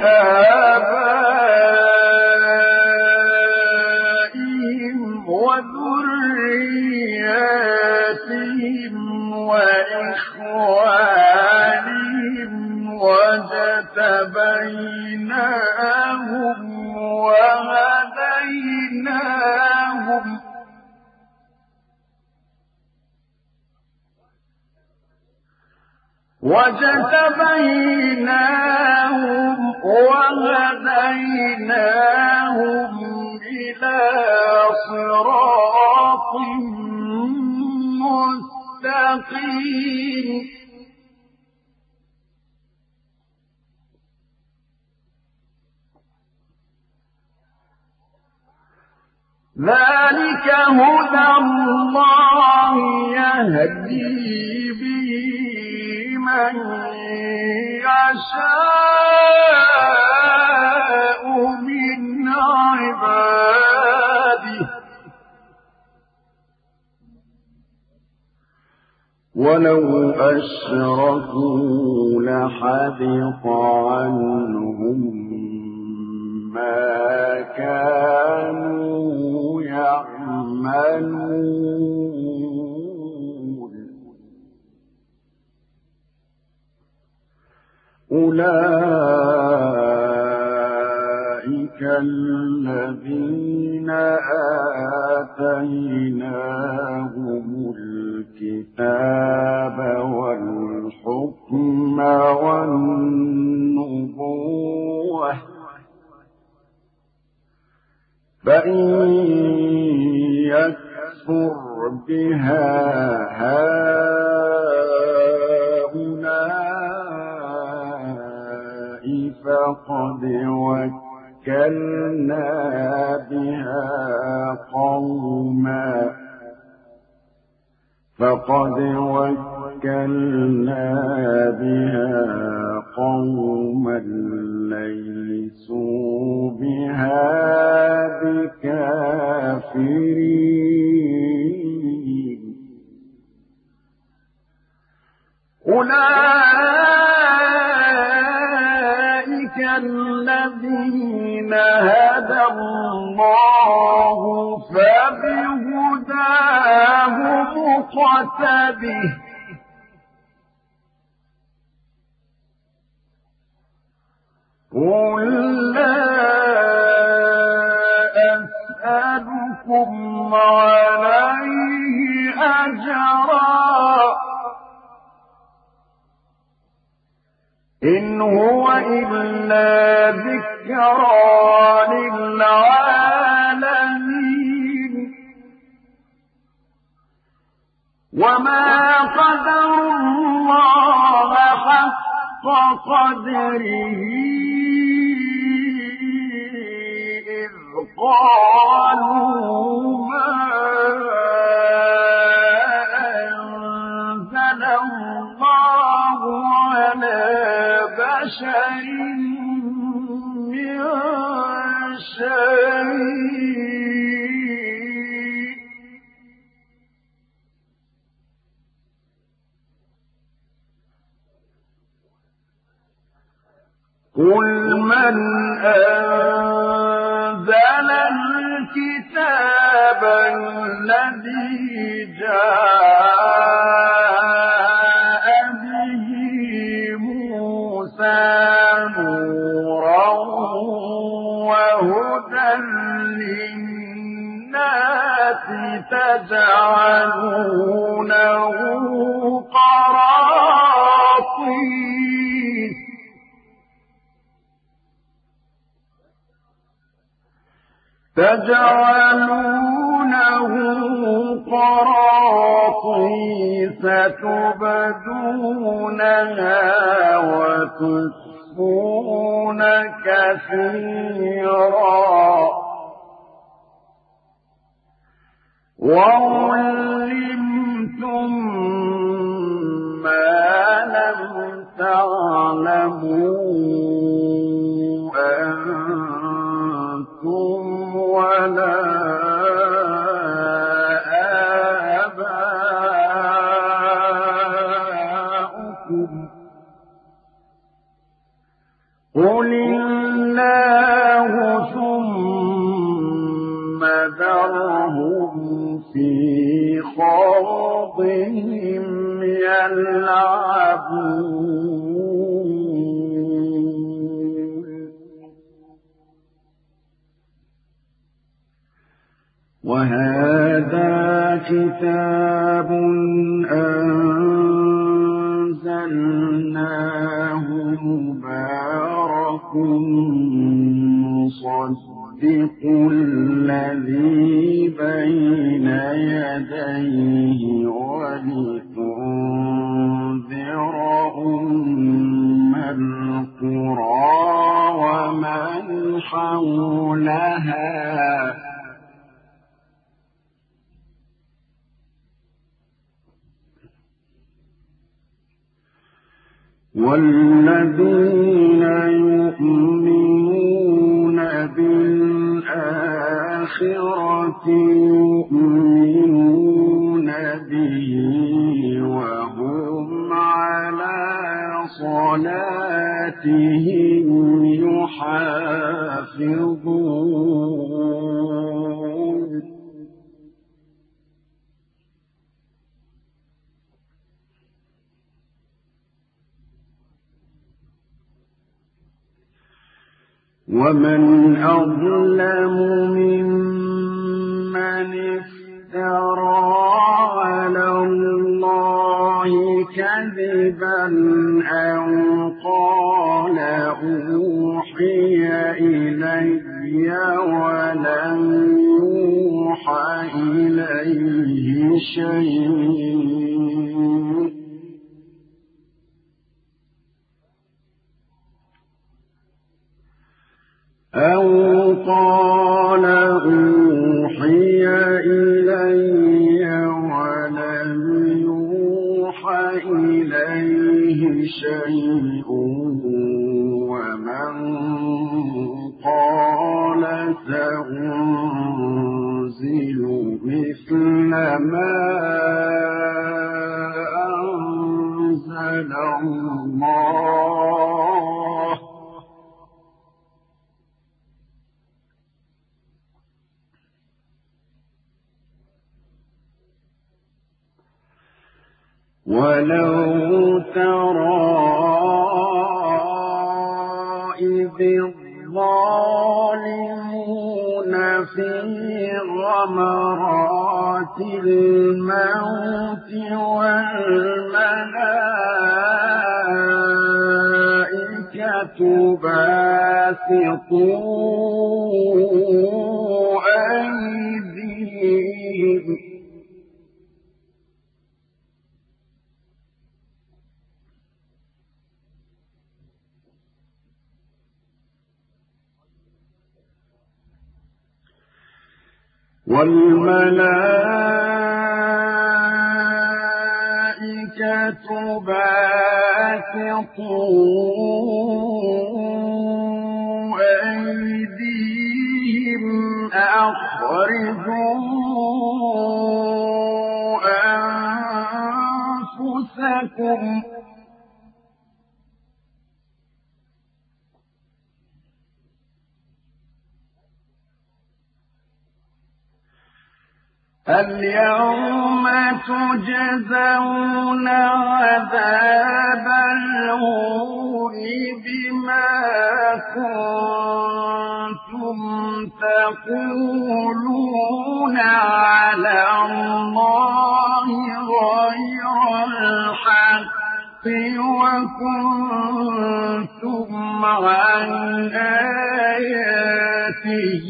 آبائهم وذرياتهم وإخوانهم واجتبيناهم وهديناهم واجتبيناهم وهديناهم إلى صراط مستقيم ذلك هدى الله يهدي به من يشاء من عباده ولو أشركوا لحبط عنهم ما كانوا يعملون أولئك الذين آتيناهم الكتاب والحكم والنبوة فإن يكفر بها هؤلاء فقد وكلنا بها قوما فقد وكلنا بها قوما ليسوا بها بكافرين أولئك الذين هدى الله فبهداه مقتده قل لا أسألكم عليه أجرا إن هو إلا ذكرى للعالمين وما قدروا الله حق قدره إذ قالوا ما أنزل الله على بشر من شيء قل من أنزل الكتاب الذي جاء به موسى نورا وهدى للناس تجعلونه قراطيس تجعلونه قراطيس تبدونها وتخفون كثيرا وعلمتم ما لم تعلموا أنتم ولا آباؤكم قل الله ثم ذرهم في خوضهم يلعبون وهذا كتاب أنزلناه مبارك مصدق الذي بين يديه ولتنذر أم القرى ومن حولها والذين يؤمنون بالآخرة يؤمنون به وهم صلاتهم يحافظون ومن أظلم ممن افترى على الله كذبا أو قال أوحي إلي ولم يوحى إليه شيء أو قال أوحي إلي ولم يوحى إليه شيء ومن قال سأنزل مثل ما أنزل الله ولو ترى إذ الظالمون في غمرات الموت والملائكة باسطوا أيديهم والملائكة باسطوا أيديهم أخرجوا أنفسكم اليوم تجزون عذاب الهون بما كنتم تقولون على الله غير الحق وكنتم عن آياته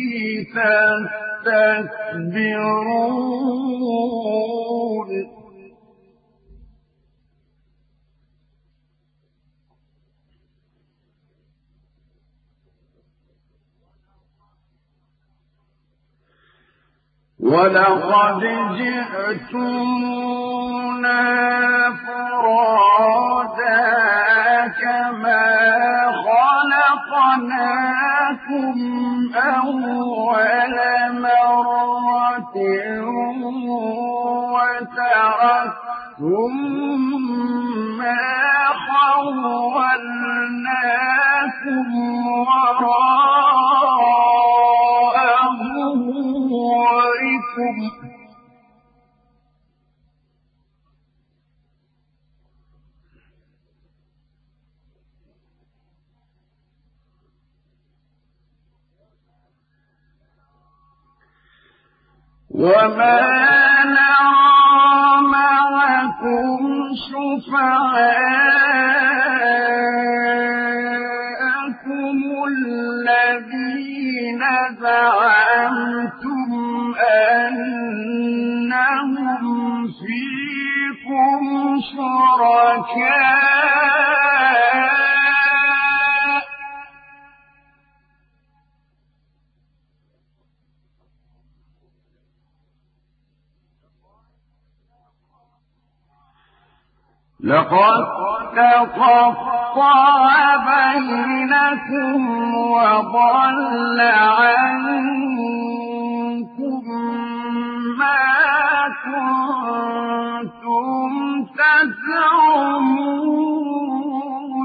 تستكبرون ولقد جئتمونا فرادا كما خلقناكم أول مرة وتركتم ما خولناكم وراء ظهوركم وما نرى معكم شفعاءكم الذين زعمتم أنهم فيكم شركاء لقد تقطع بينكم وضل عنكم ما كنتم تزعمون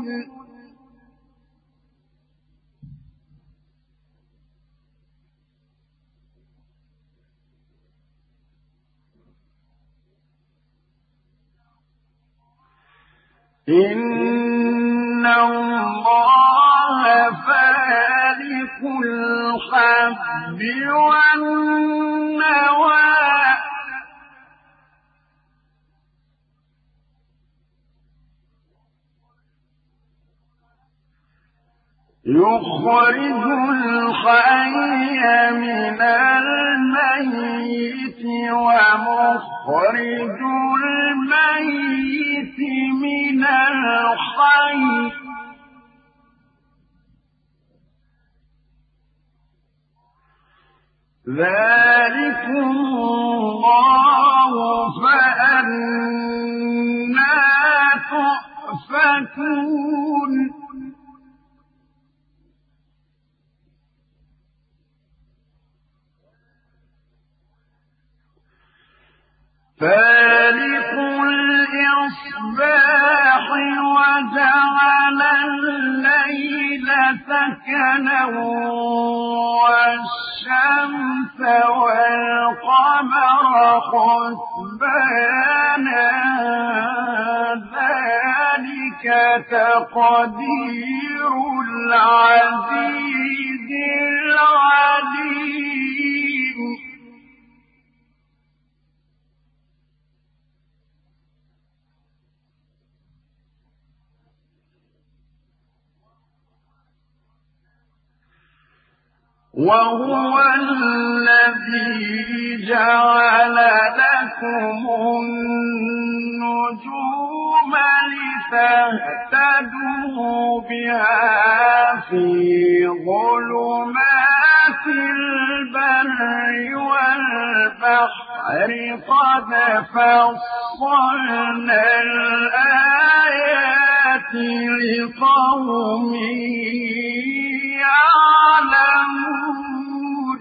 إن الله فالق الحب والنوى يخرج الحي من الميت ومخرج الميت من الحي ذلكم الله فأنى تؤفكون فالق الإصباح وجعل الليل سكنا والشمس والقمر حسبانا ذلك تقدير العزيز العليم وهو الذي جعل لكم النجوم لتهتدوا بها في ظلمات البر والبحر قد فصلنا الآيات لقوم يعلمون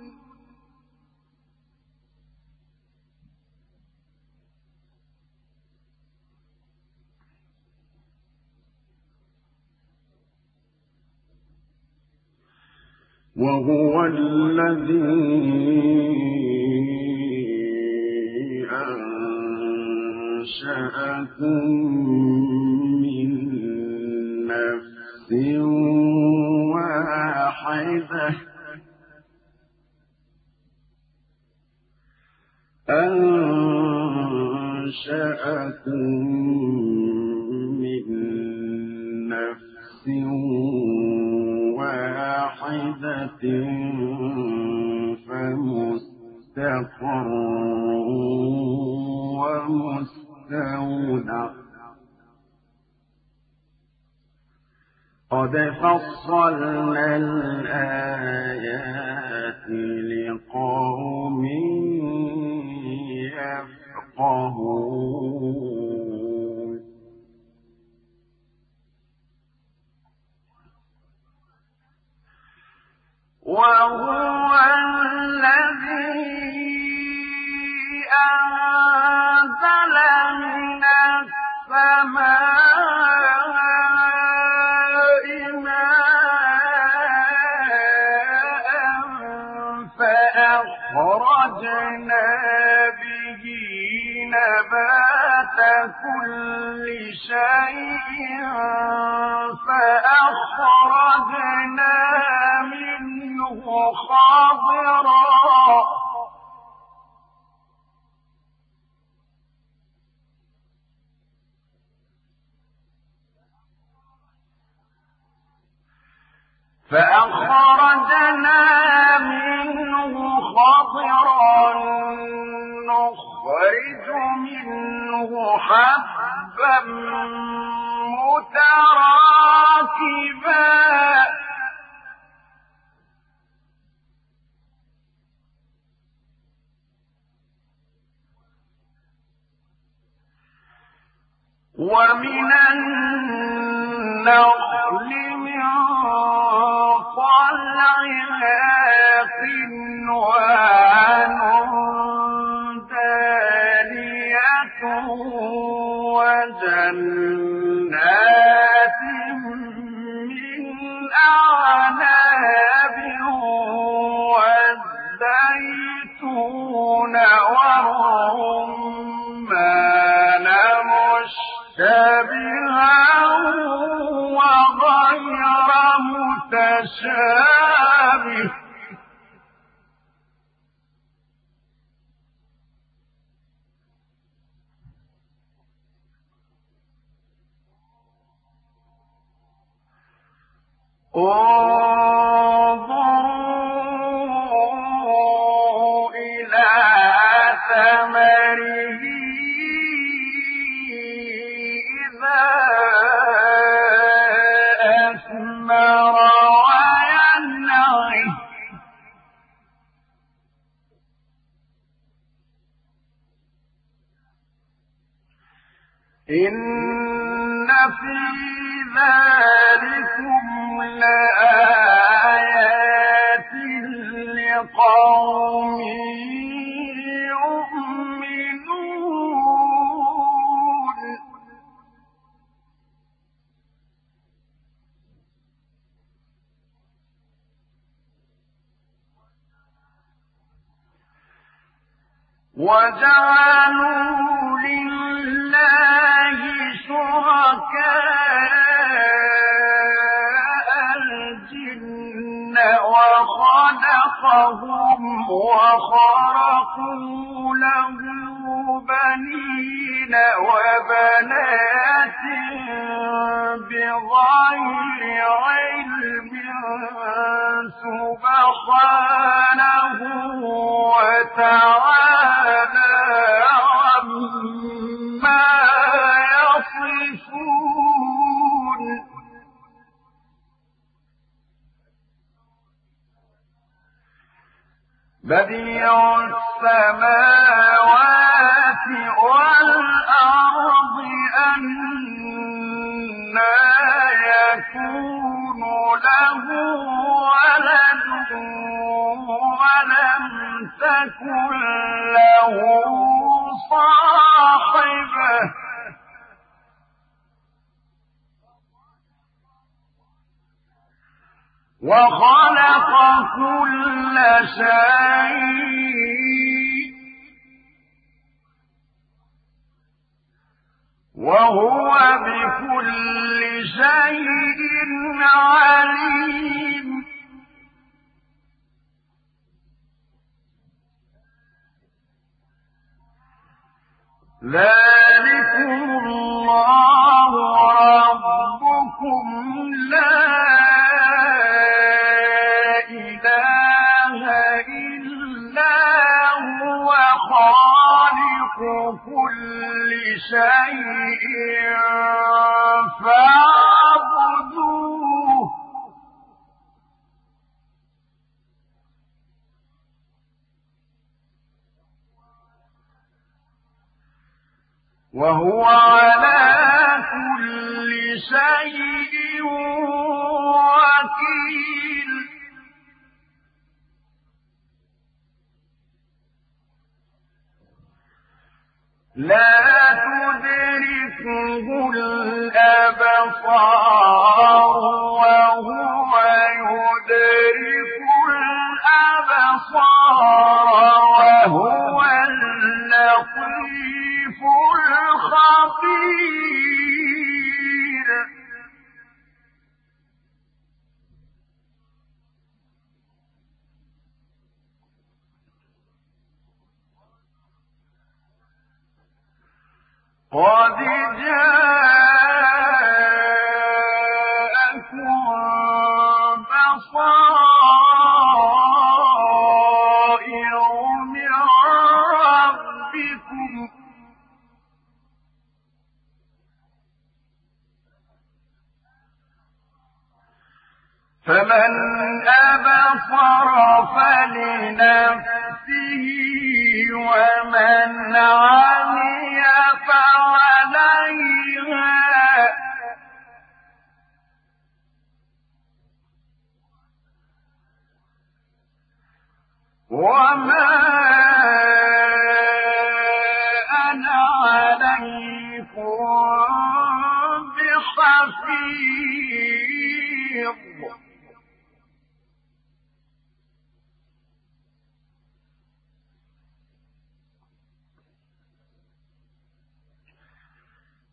وهو الذي أنشأكم من نفس واحدة أنشأكم من نفس واحدة فمستقر ومستودع قد فصلنا الآيات لقوم يفقهون وهو الذي أنزل من السماء ماء فأخرجنا به نبات كل شيء فأخرجنا منه خضرا فأخرجنا منه خضرا نخرج منه حبا متراكبا ومن النخل من طلعها قنوان دانية وجنات من أعناب والزيتون والرمان مشتبها متشابه انظروا إلى ثمره إذا أثمر وينعه إن في ذلكم لآيات لقوم يؤمنون وجعلوا لله شركاء الجن وخلقهم وخرقوا له بنين وبنات بغير علم سبحانه وتعالى عما يصفون بديع السماوات والأرض أنى يكون له ولد ولم تكن له صاحبة وخلق كل شيء وهو بكل شيء عليم ذلكم الله ربكم لا إله إلا هو خالق كل شيء فاعبدوه وهو على كل شيء وكيل لا تدركه الأبصار وهو يدرك الأبصار وهو اللطيف الخبير قد جاءكم بصائر من ربكم فمن أبصر فلنفسه ومن عمي فعليها وما أنا عليكم بحفيظ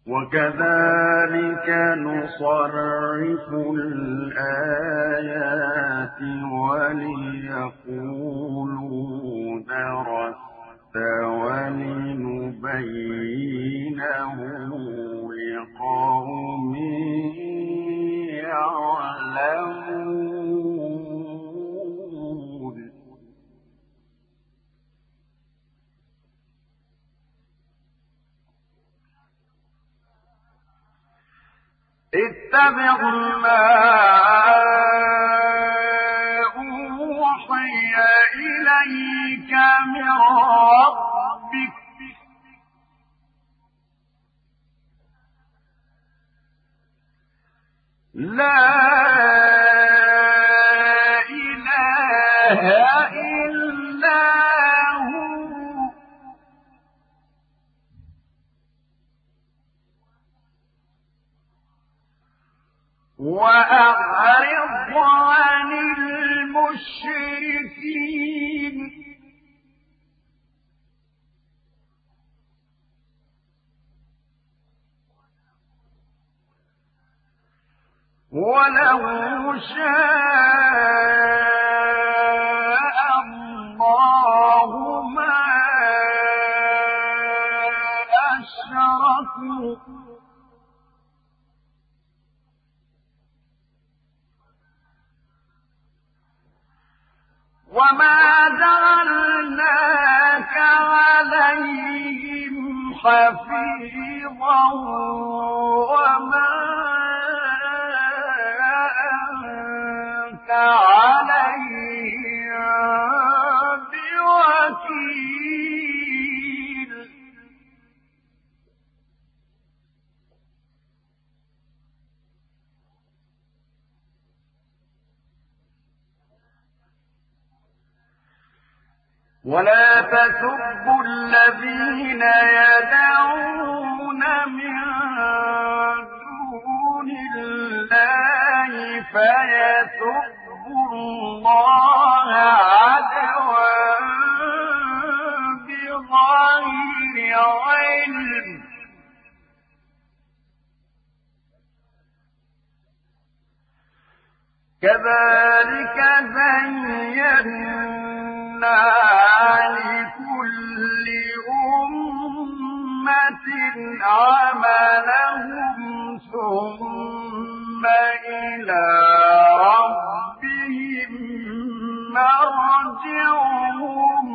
وكذلك نصرف الآيات وليقولوا درست ولنبينه لقوم يعلمون اتبع ما أوحي إليك من ربك لا إله إلا هو وأعرض عن المشركين ولو شاء الله ما أشركوا وما جعلناك عليهم حفيظا وما أنت عليهم بوكيل ولا تسبوا الذين يدعون من دون الله فيسبوا الله عدوا بغير علم كذلك زينا لكل أمة عملهم ثم إلى ربهم مرجعهم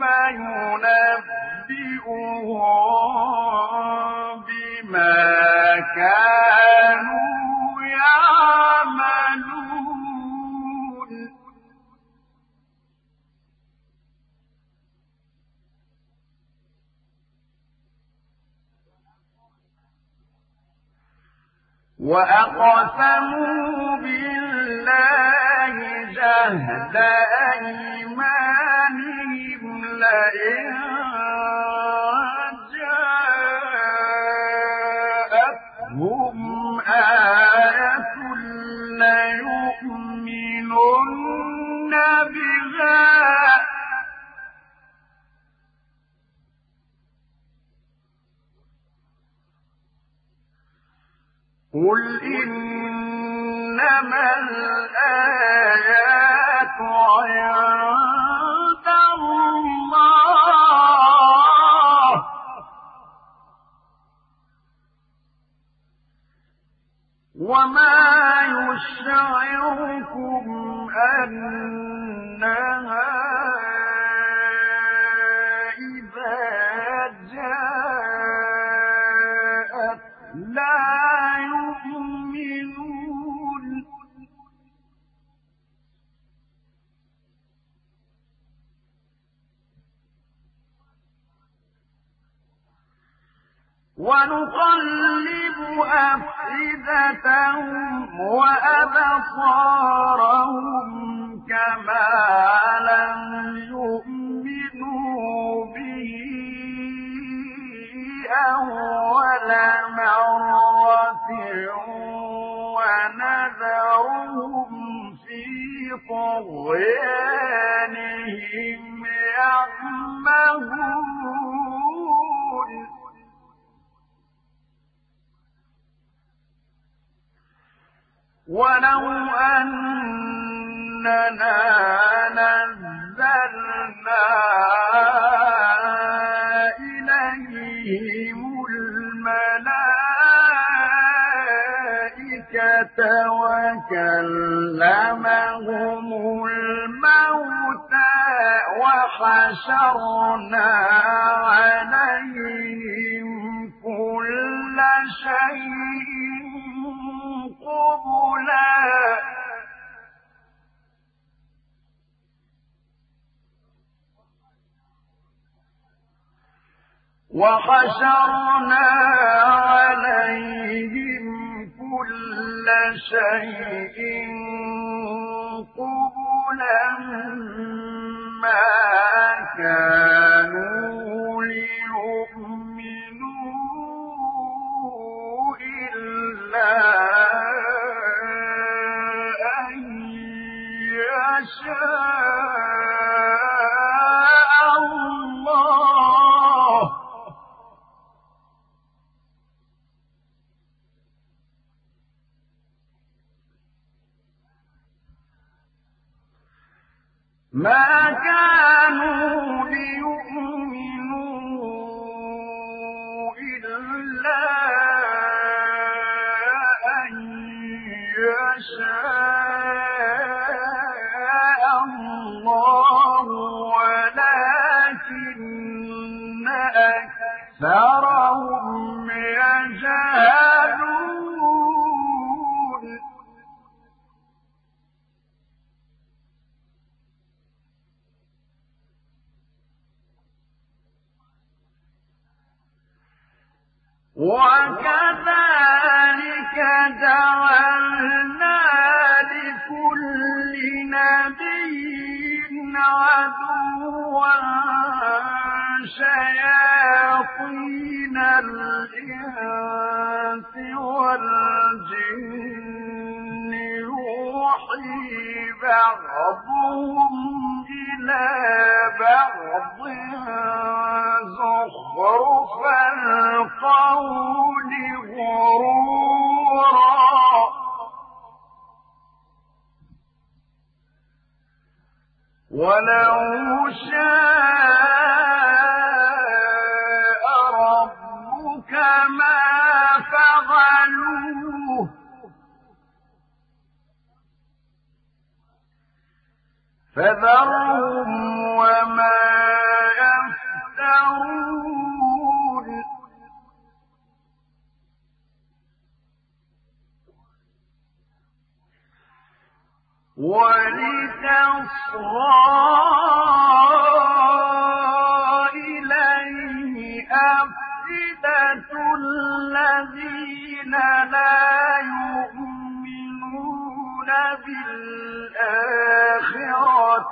فينبئهم بما كانوا يعملون وأقسموا بالله جهد أيمانهم لئن جاءتهم آية ليؤمنن بها قل إنما الآيات عند الله وما يشعركم أنها إذا جاءت لا يؤمنون ونقلب أفئدتهم وأبصارهم كما لم يؤمنوا به أول مرة ونذرهم في طغيانهم يعمهون ولو أننا نزلنا إليهم الملائكة وكلمهم الموتى وحشرنا عليهم كل شيء قبلا وحشرنا عليهم كل شيء قبلا ما كانوا ليؤمنوا إلا أن يشاء الله ما كانوا ليؤمنوا إلا أن يشاء الله ولكن أكثرهم يجهلون وكذلك جعلنا لكل نبي عدوا شياطين الإنس والجن يوحي بعضهم إلى بعض زخرف القول غرورا ولو شاء ربك ما فعلوه فذرهم وما يفترون ولتصغى إليه أفئدة الذين لا يؤمنون بالآخرة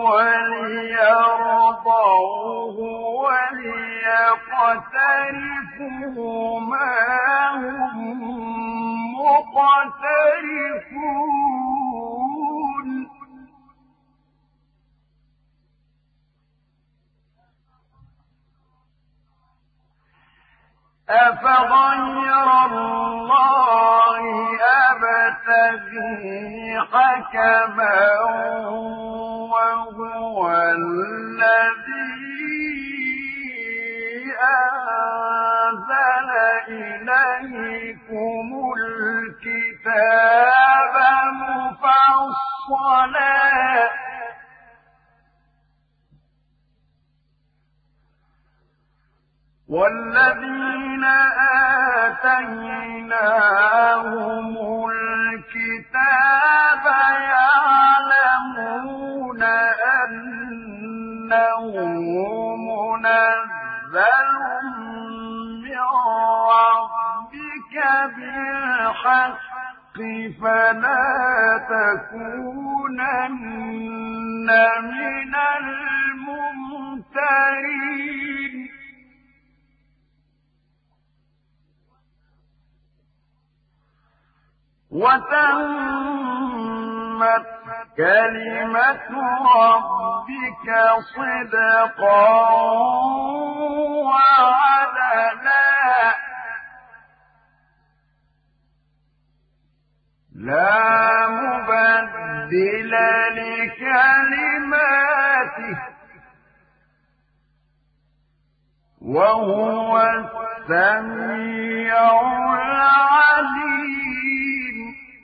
وليرضوه وليقترفوا ما هم مقترفون أفغير الله أبتغي حكما وهو الذي أنزل إليكم الكتاب مفصلا والذين آتيناهم الكتاب يعلمون أنه منزل من ربك بالحق فلا تكونن من الممترين وتمت كلمة ربك صدقا وعدلا لا مبدل لكلماته وهو السميع العليم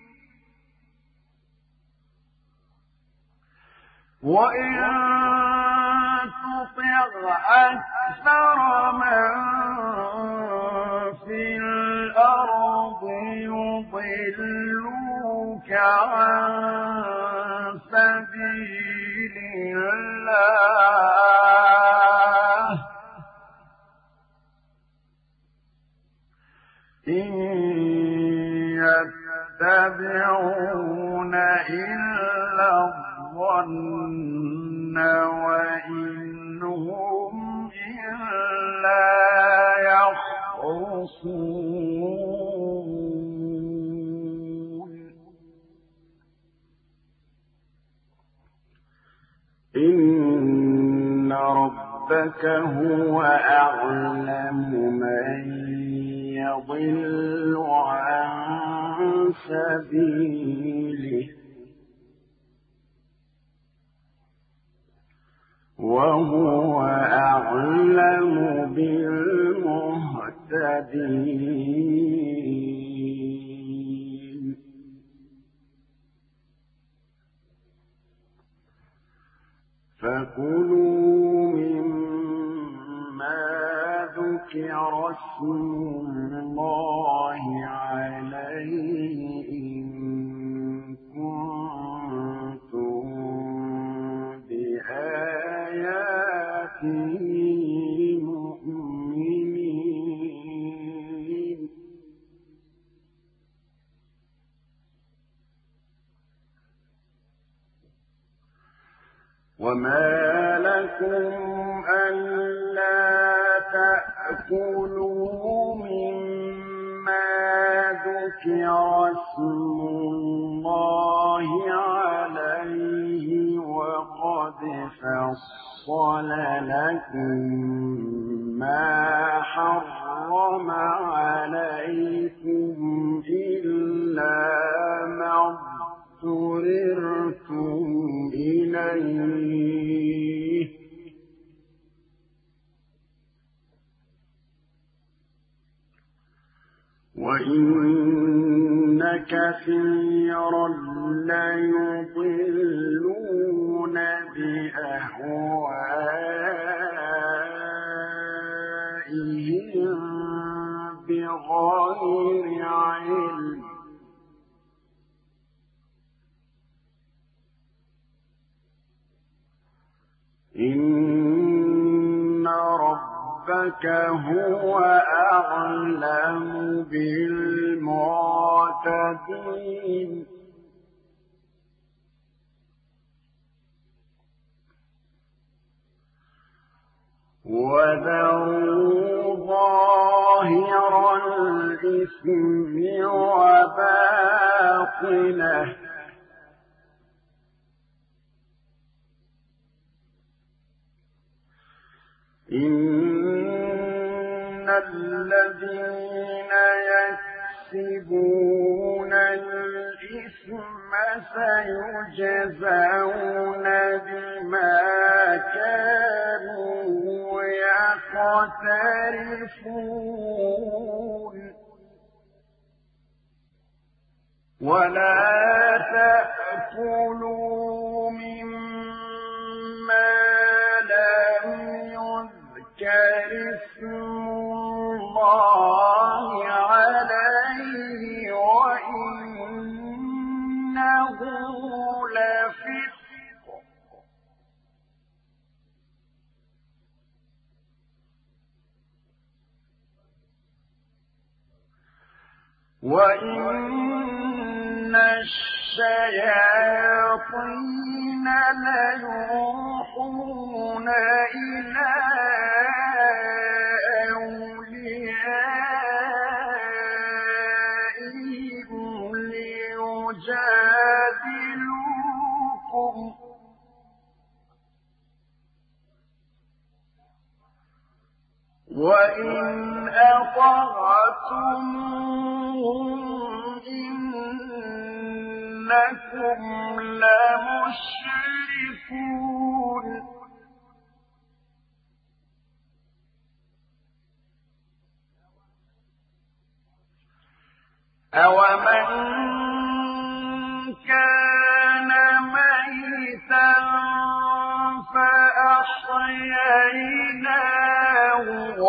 وإن تطع أكثر من في الأرض يضلوك عن سبيل الله إن يتبعون إلا الظن وإن هم إلا يخرصون إن ربك هو أعلم من يضل عن سبيله وهو أعلم بالمهتدين فكلوا مما ذكر اسم الله عليه إن كنتم بآياته مؤمنين وما لكم ألا تأكلوا مما ذكر اسم الله عليه وقد فصل لكم ما حرم عليكم إلا ما اضطررتم إليه وإن كثيرا ليضلون بأهوائهم بغير علم إن ربك هو أعلم بالمعتدين وذروا ظاهر الإثم وباطنه إن الذين يكسبون الإثم سيجزون بما كانوا يقترفون ولا تأكلوا مما لم يذكر اسم الله عليه وإنه لفسق وإن الشياطين ليوحون إلى أوليائهم ليجادلوكم وإن أطعتموهم إن إنكم لمشركون أومن كان ميتا فأحييناه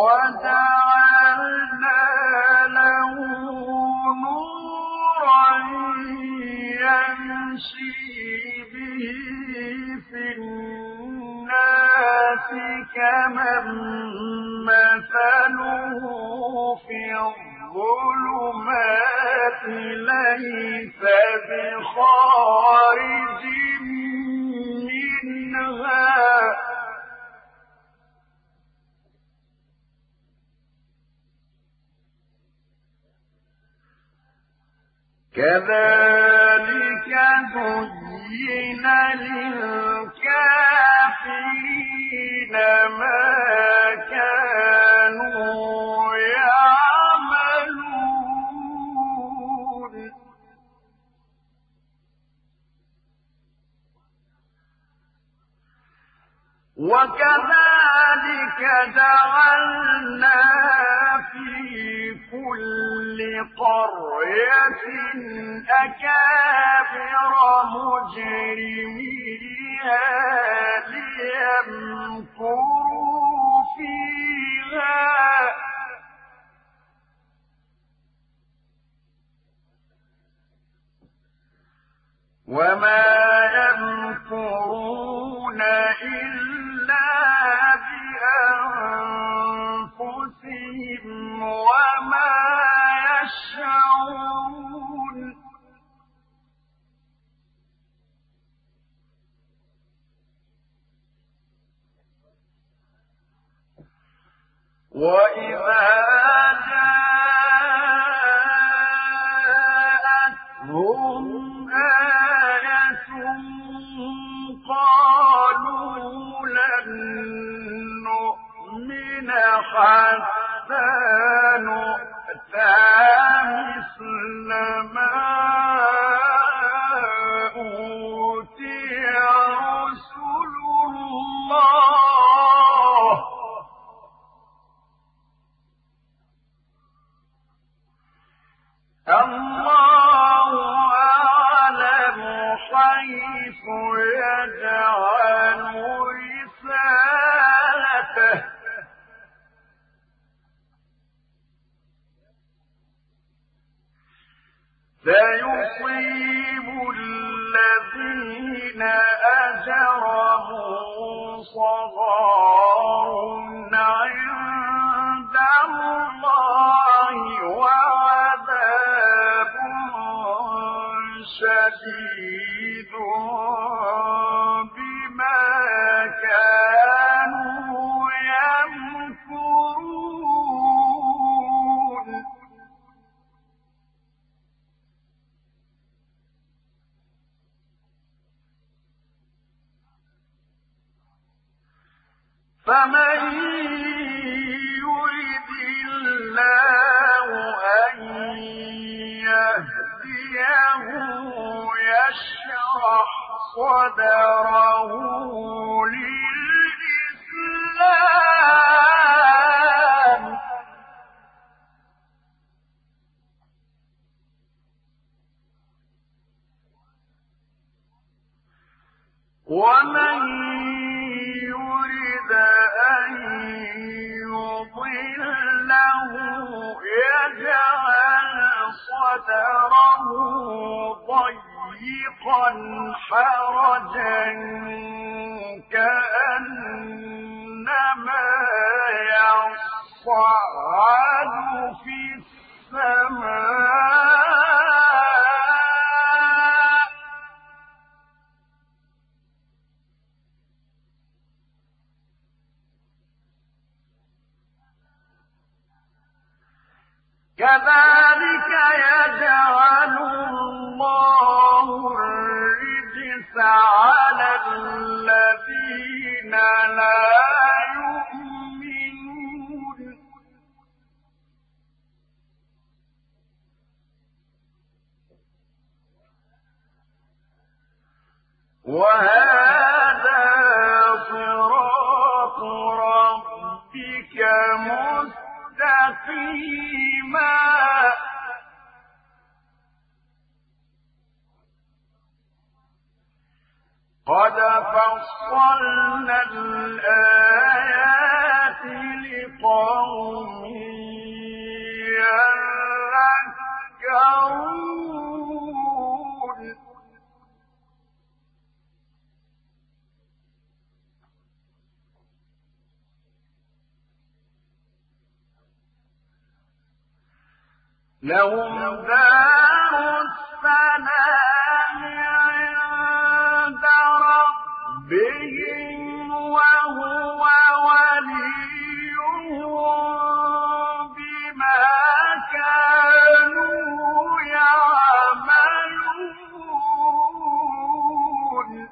وجعلنا له نورا يمشي به في الناس كمن مثله في الظلمات ليس بخارج منها كذلك زين للكافرين ما كانوا يعملون وكذلك جعلنا في كل قرية أكابر مجرميها ليمكروا فيها وما يمكرون إلا بأنفسهم وما يشعرون وإذا جاءتهم آية قالوا لن نؤمن حتى نؤتى مثل ما أوتي رسل الله الله أعلم حيث يجعل رسالته سيصيب الذين أجرموا صغار عند الله وعذاب شديد بما كانوا يمكرون فمن يرد الله أن يهديه يشرح صدره للإسلام ومن يرد أن يضله يجعل صدره ضيقا حرجا كأنما يصعد في السماء كذلك يجعل الله الرجس على الذين لا يؤمنون فصلنا الآيات لقوم يذكرون لهم دار السلام عند ربهم وهو وليهم بما كانوا يعملون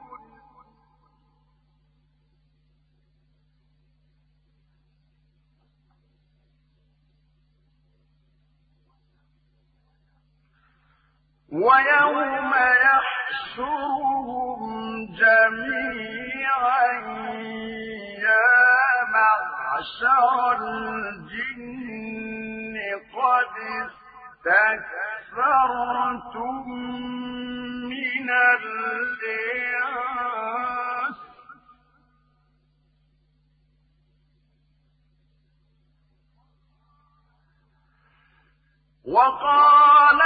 ويوم يحشرهم جميعا يا معشر الجن قد استكثرتم من الإنس وقال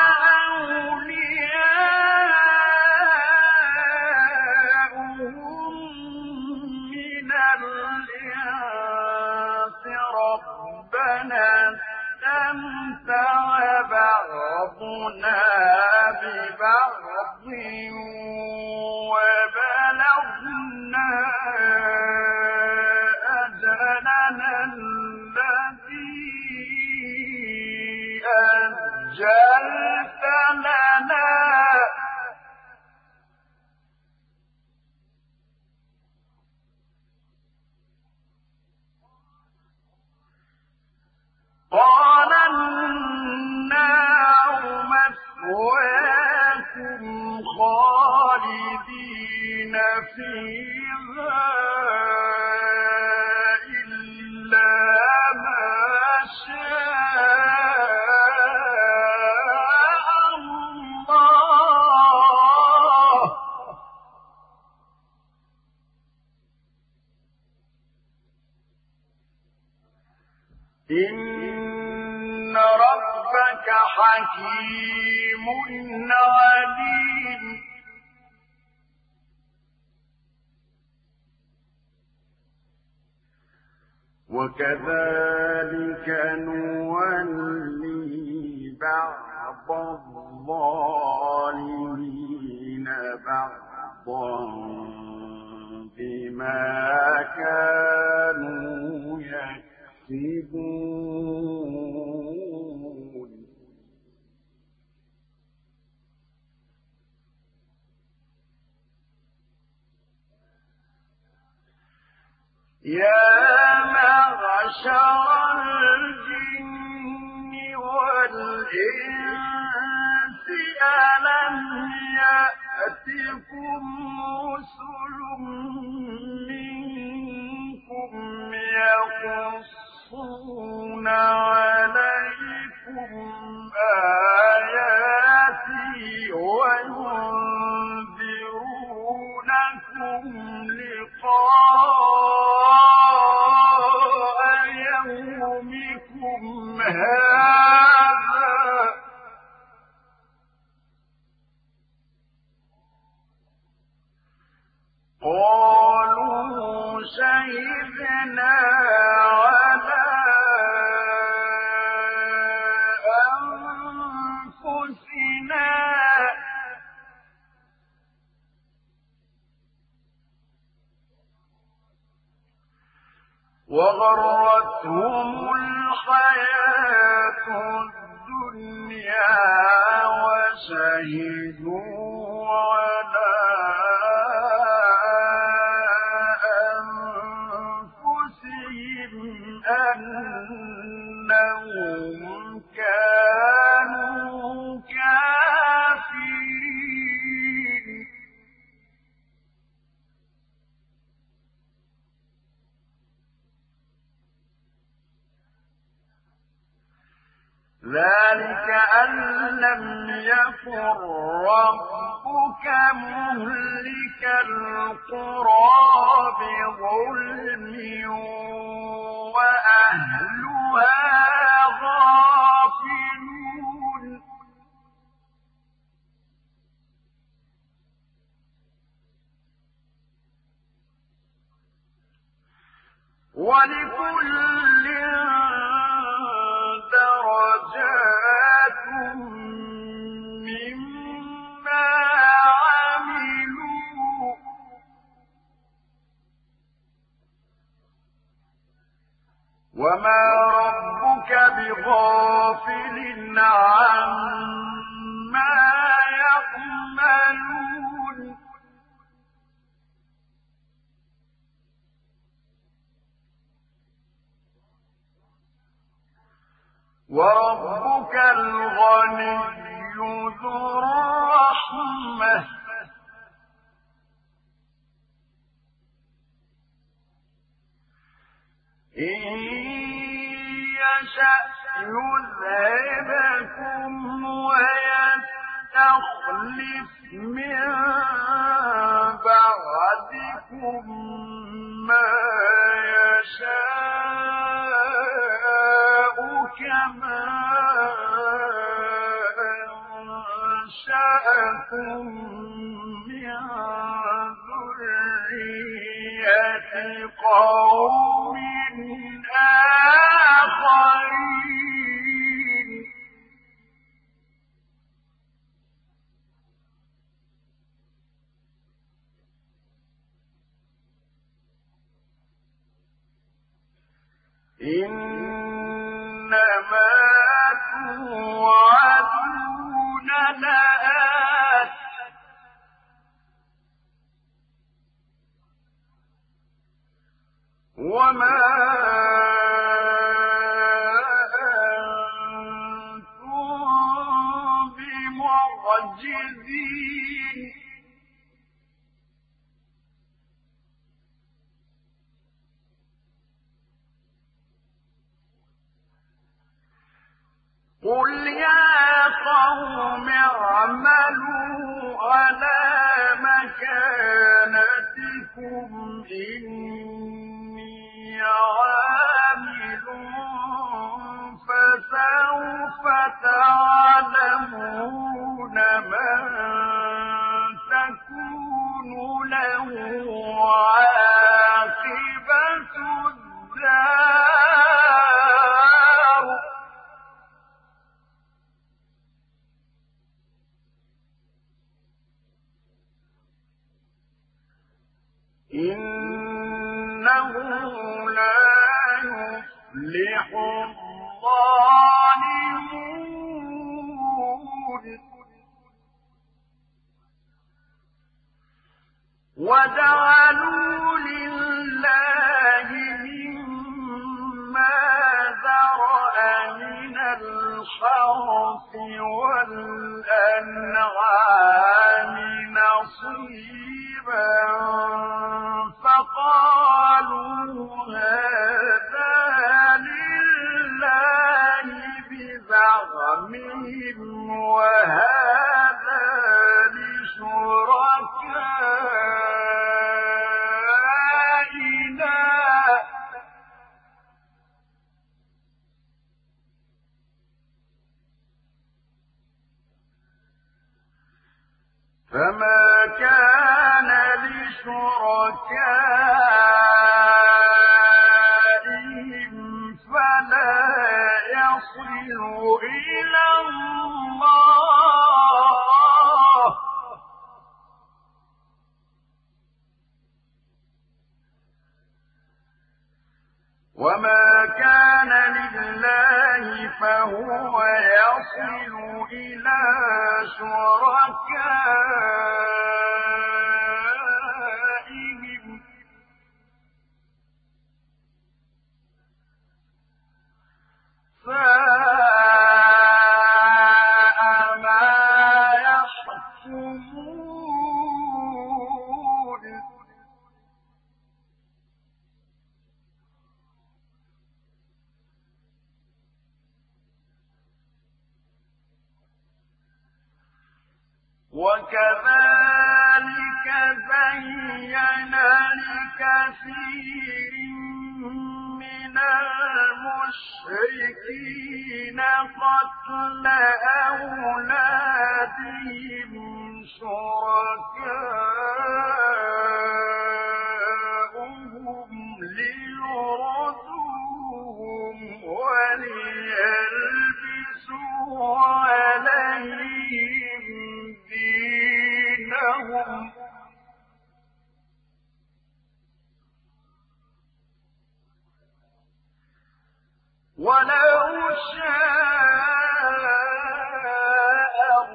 أولياؤهم من الإنس ربنا استمتع بعضنا ببعض وبلغنا أجلنا الذي أجلت لنا قال النار مثواكم خالدين فيها إلا ما شاء الله إن ربك حكيم عليم وكذلك نولي بعض الظالمين بعضا بما كانوا يكسبون يا معشر الجن والإنس ألم يأتكم رسل منكم يقصون عليكم آياتي وينذرونكم لقاء يومكم هذا قالوا شهدنا على أنفسنا وغرتهم الحياة الدنيا وشهدوا على أنفسهم أنهم كانوا كافرين ذلك أن لم يكن ربك مهلك القرى بظلم وأهلها غافلون ولكل درجات مما عملوا وما ربك بغافل عما يعملون وربك الغني ذو الرحمة إن يشأ يذهبكم ويستخلف من بعدكم ما يشاء كما أنشأكم من ذرية قوم آخرين إنما توعدون لآت وما أنتم بمعجزين قل يا قوم اعملوا على مكانتكم إني عامل فسوف تعلمون من تكون له عاقبة الدار إنه لا يفلح الظالمون وجعلوا لله مما ذرأ من الحرث والأنعام نصيبا فقالوا هذا لله بزعمهم وهذا لشركائنا فما كان لشركائهم فلا يصل إلى الله وما كان لله فهو يصل إلى شركائهم ساء ما يحكمون وكذلك زين لكثير من المشركين قتل أولادهم شركاؤهم ليردوهم وليلبسوا عليهم دينهم ولو شاء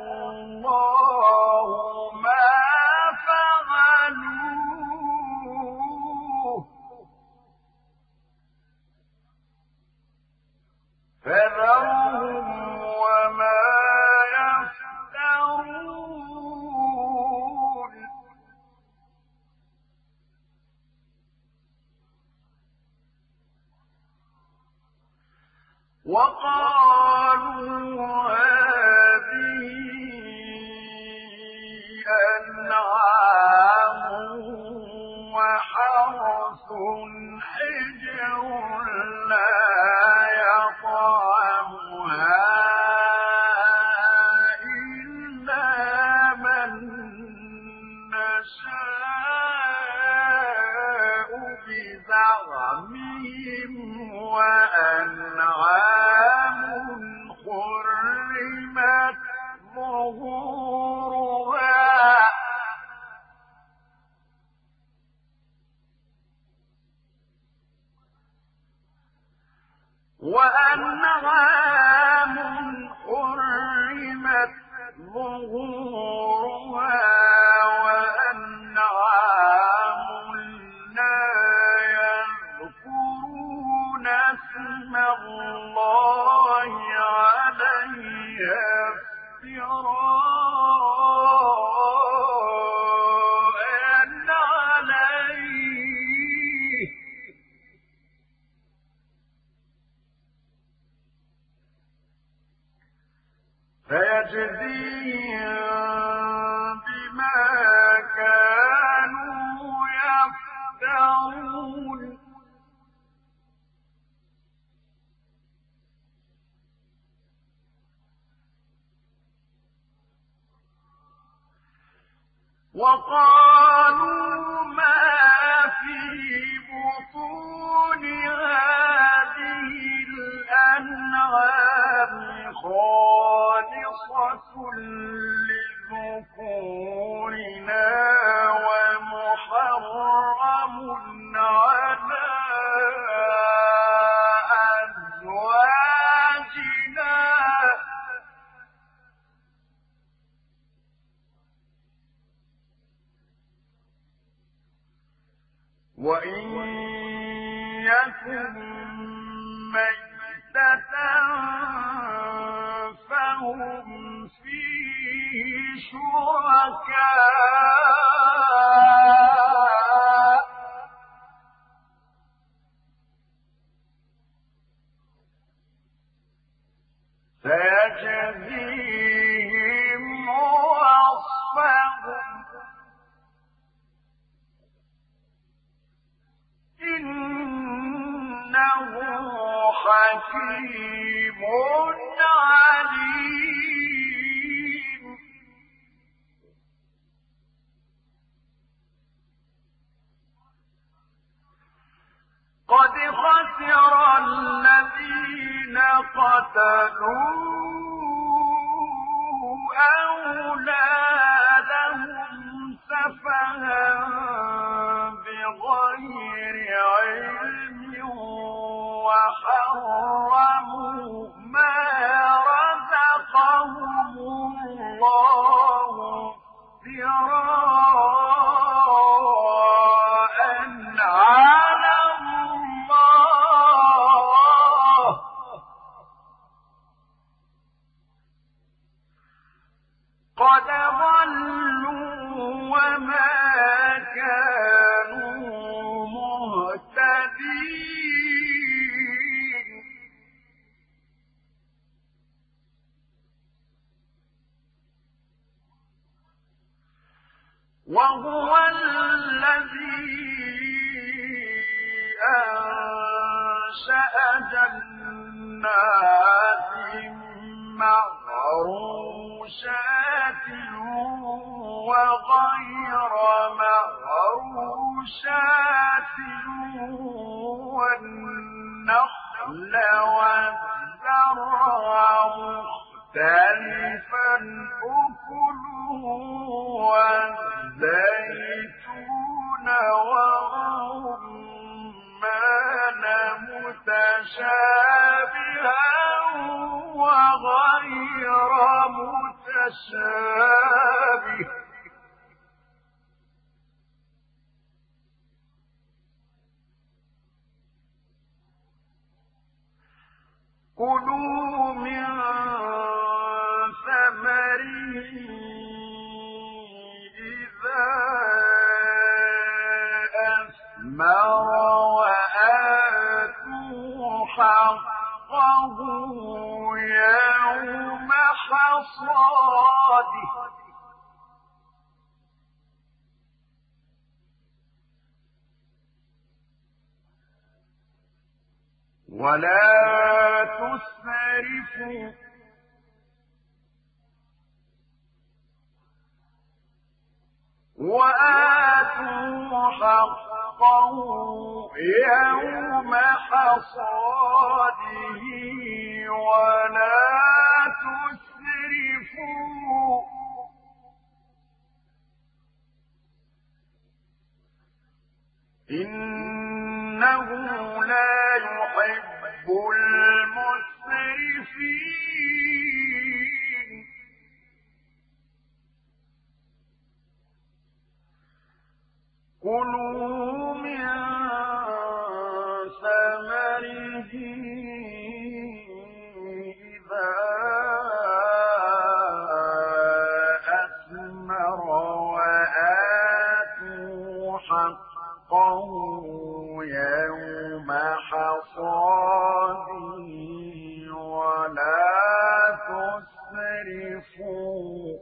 الله ما فعلوه فذرهم وما يفترون وقالوا هذه أنعام وحرث حجر لا يطعمها إلا من نشاء بزعمهم وأنعام حرمت ظهورها وأنعام حرمت ظهورها وأنعام لا يذكرون اسم الله عليها افتراء عليه فيجزيهم بما كانوا يفترون وقالوا ما في بطون هذه الأنعام خالصة لذكورنا ومحرم على أزواجنا وإن يكن ميتة فهم فيه شركاء سيجزيهم وصفهم إنه حكيم عليم قد خسر الذين قتلوا أولادهم سفها بغير علم وحرموا ما رزقهم الله افتراء على الله قد ضلوا وما كانوا مهتدين وهو الذي أنشأ جنات معروشات وغير معروشات والنخل والزرع مختلفا أكله والزيتون والرمان متشابها وغير متشابه كلوا من ثمره إذا أثمر وآتوا حقه يوم حصاده ولا تسرفوا وآتوا حقه يوم حصاده ولا تسرفوا إنه لا يحب المسرفين كلوا من ثمره إذا أثمر وآتوا حقه يوم حصاده ولا تسرفوا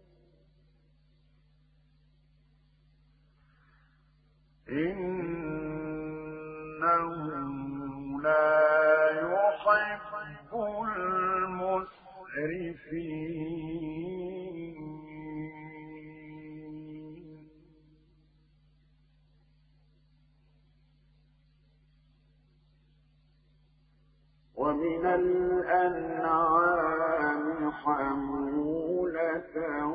إنه لا يحب المسرفين ومن الأنعام حمولة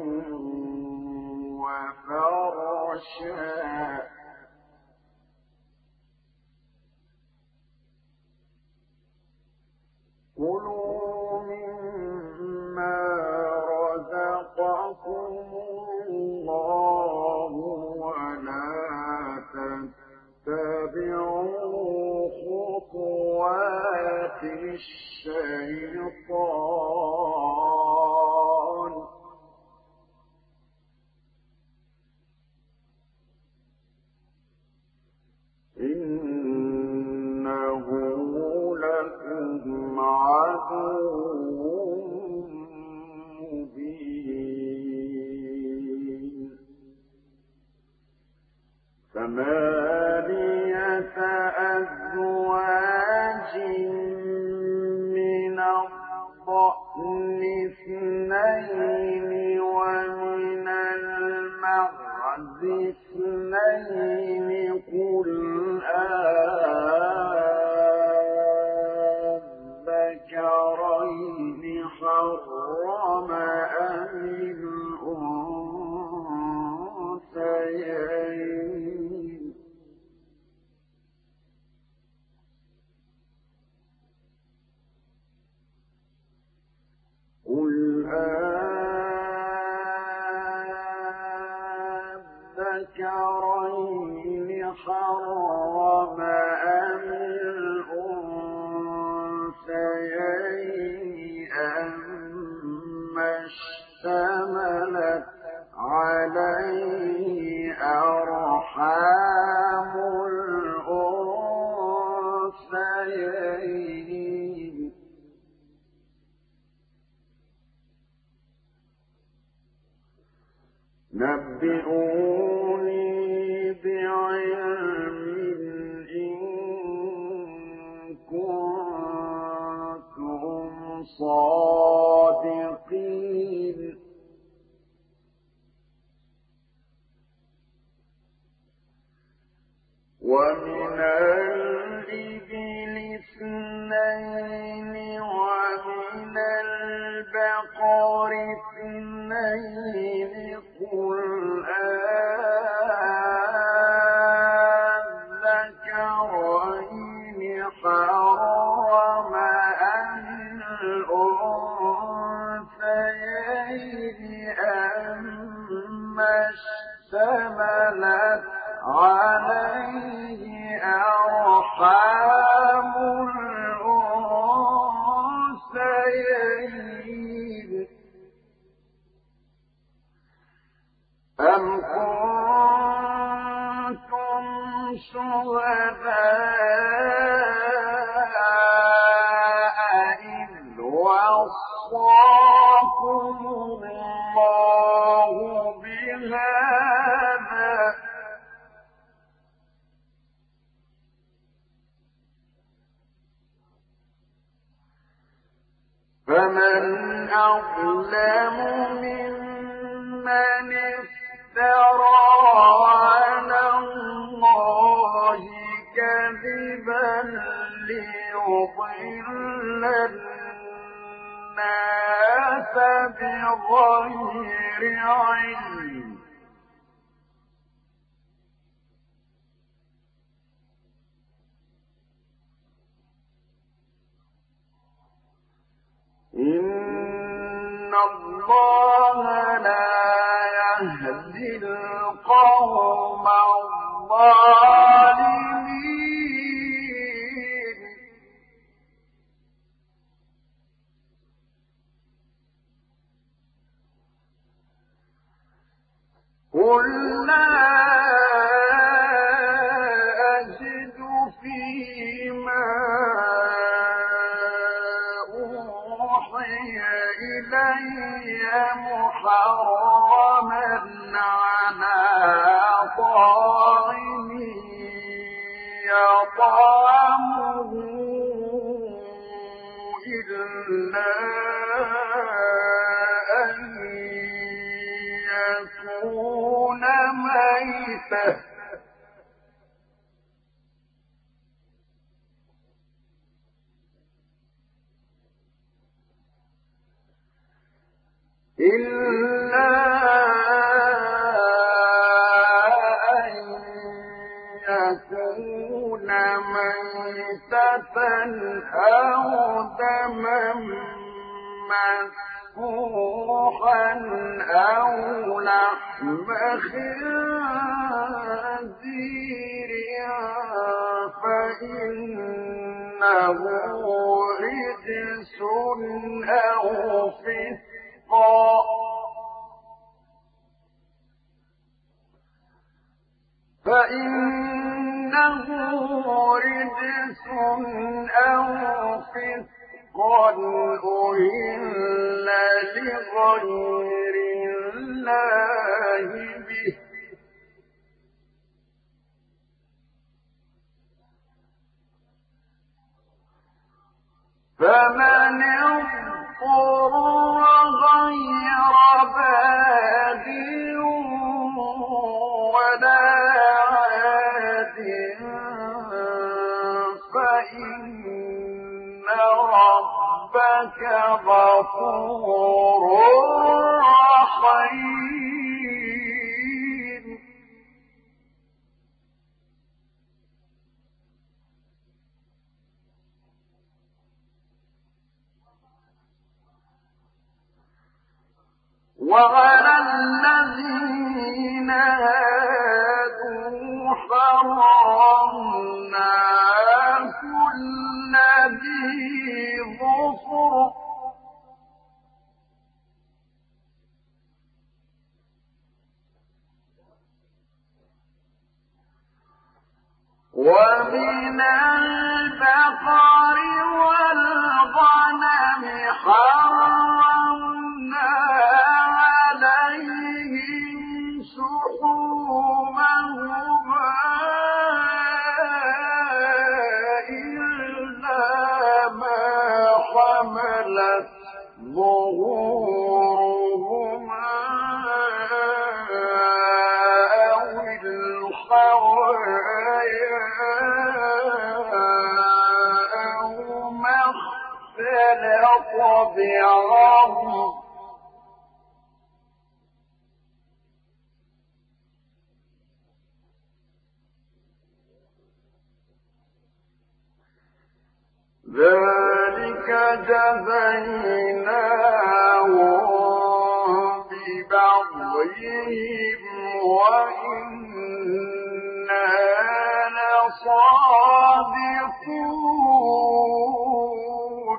وفرشا كلوا مما رزقكم الله ولا تتبعوا خطوات الشيطان إنه لكم عدو مبين ثمانية أزواج من الضأن اثنين ومن المعز اثنين قل أذكرين حرم أم الأنثيين قل أذكرين حرم أم الأنثيين أما اشتملت عليه أرحام الأنثيين نبئوني أرحام الأنثيين أم كنتم شهداء إذ وصاكم الله بهذا فمن أظلم ممن افترى على الله كذبا ليضل الناس بغير علم إن الله لا يهدي القوم الظالمين قل لا أجد فيما إلي محرما على طاعم يطعمه إلا أن يكون ميتا إلا أن يكون ميتة أو دما مسفوحا أو لحم خنزير فإنه رجس أو فسق فإنه رجس أو فسقا أهل لغير الله به فمن اضطر غير باغ ولا عاد فإن ربك غفور رحيم وعلى الذين هادوا حرمنا كل ذي ظفر ومن البقر والغنم حرمنا عليهم شحومهما إلا ما حملت ظهورهما أو الحوايا أو ما اختلط بعظم ذلك جزيناهم ببغيهم وإنا لصادقون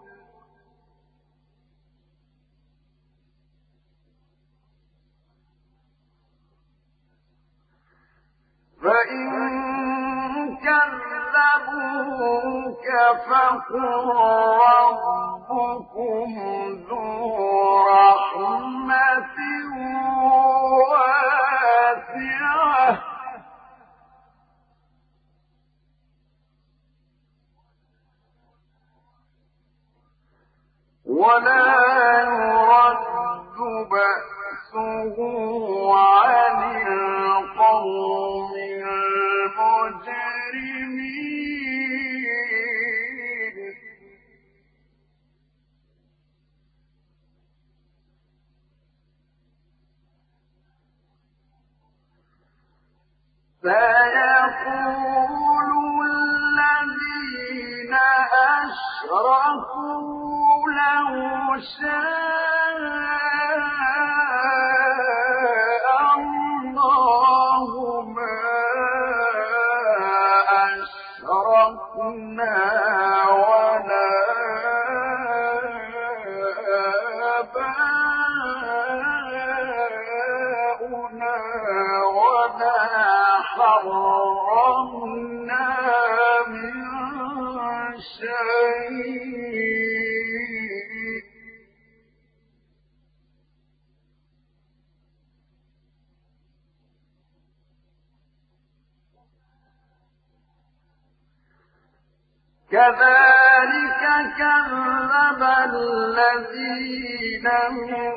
فإن كذبوك فقل ربكم ذو رحمة واسعة ولا يرد بأسه عن القوم المجرمين سيقول الذين أشركوا لو شاء الله ما أشركنا ولا آباؤنا ولا حرمنا من شيء كذلك كذب الذين من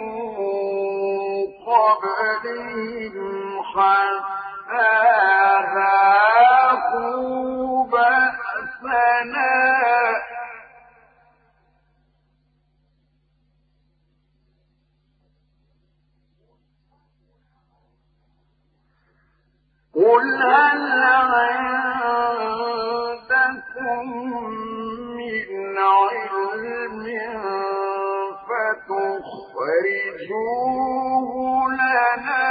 قبلهم حتى ذاقوا بأسنا قل هل عندكم من علم فتخرجوه لنا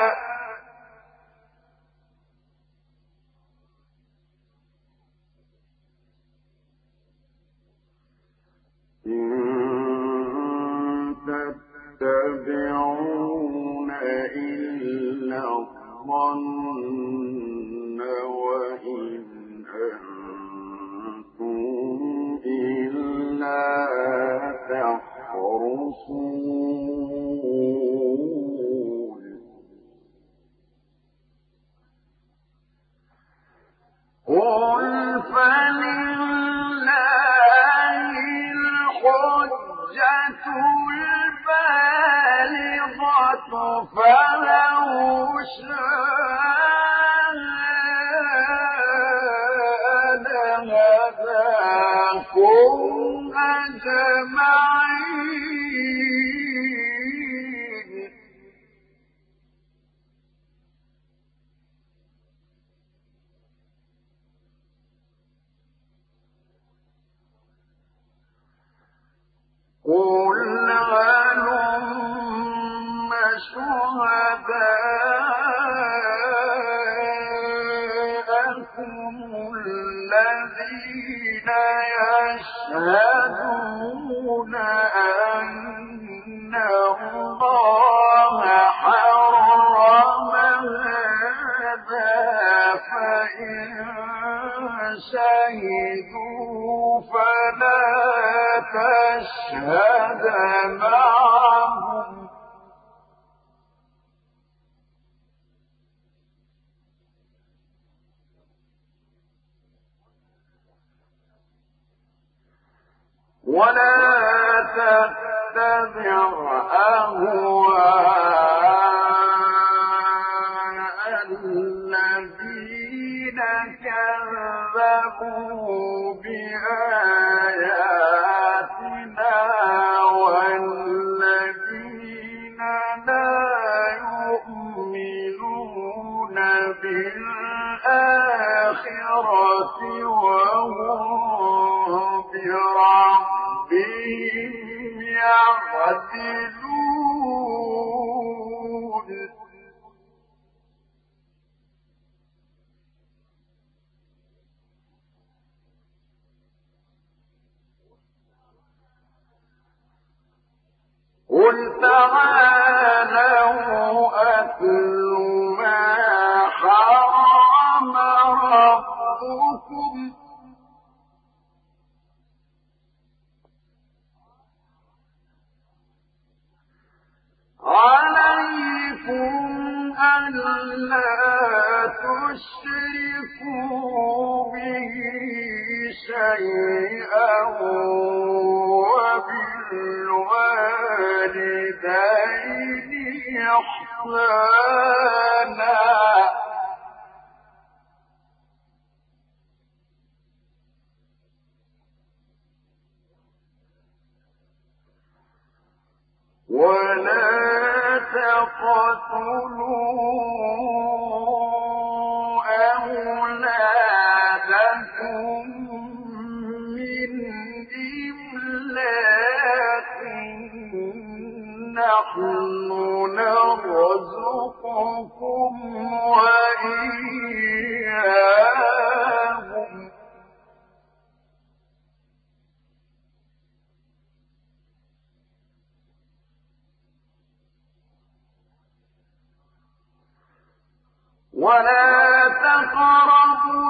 إن تتبعون إلا الظن وإن أنتم إلا تخرصون قل فلله الحجة البالغة فلو شاء لهداكم أجمعين قل هلم شهداءكم الذين يشهدون أن الله حرم هذا فإن شهدوا فلا تشهد معهم ولا تتبع أهواء الذين كذبوا بآياتنا والذين لا يؤمنون بالآخرة وهم بربهم يعدلون قل تعالوا أتل ما حرم ربكم عليكم ألا تشركوا به شيئا وبالوالدين إحسانا ولا تقتلوا أولادكم من إملاق نحن نرزقكم وإياهم ولا تقربوا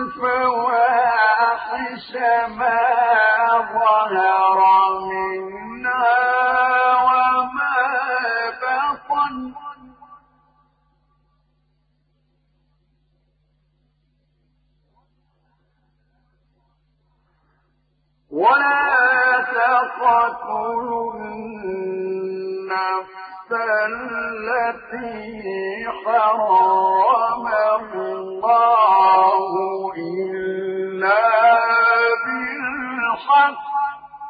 الفواحش ما ظهر منها وما بطن ولا تقتلوا النفس التي حرم الله إلا بالحق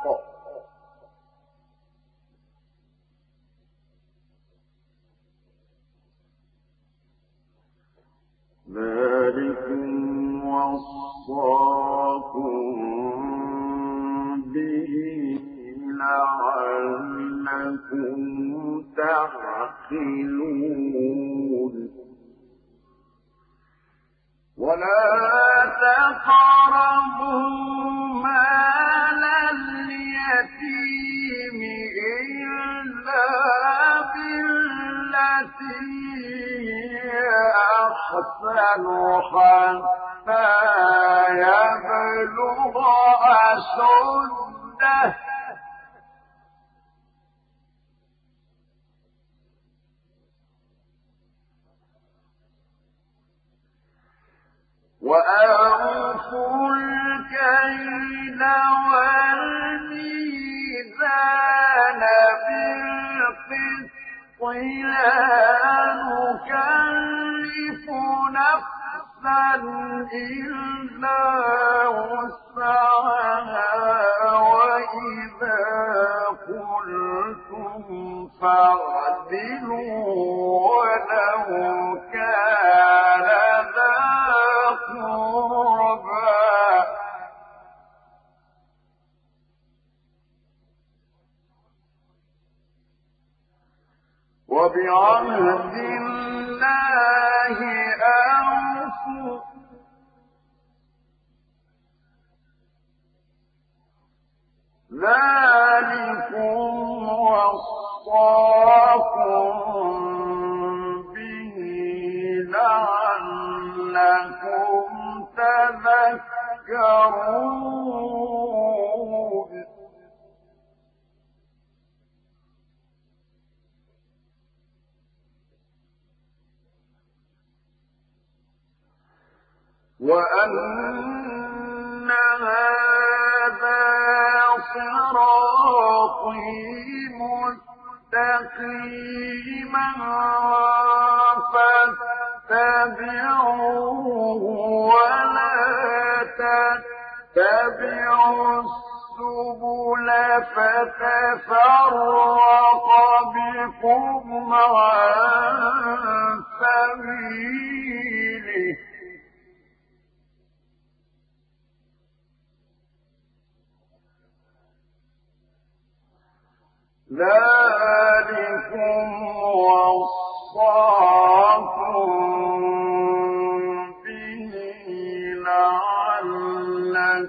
ذلكم وصاكم به لعلكم تعقلون ولا تقربوا مال اليتيم إلا بالتي هي أحسن حتى يبلغ أشده وأوفوا الكيل والميزان بالقسط لا نكلف نفسا إلا وسعها وإذا قلتم فاعدلوا ولو كان ذا قربى وبعهد الله أوفوا ذلكم وصاكم به لعلكم تذكرون وأن هذا صراطي مستقيما فاتبعوه ولا تتبعوا السبل فتفرق بكم عن سبيله ذلكم وصاكم به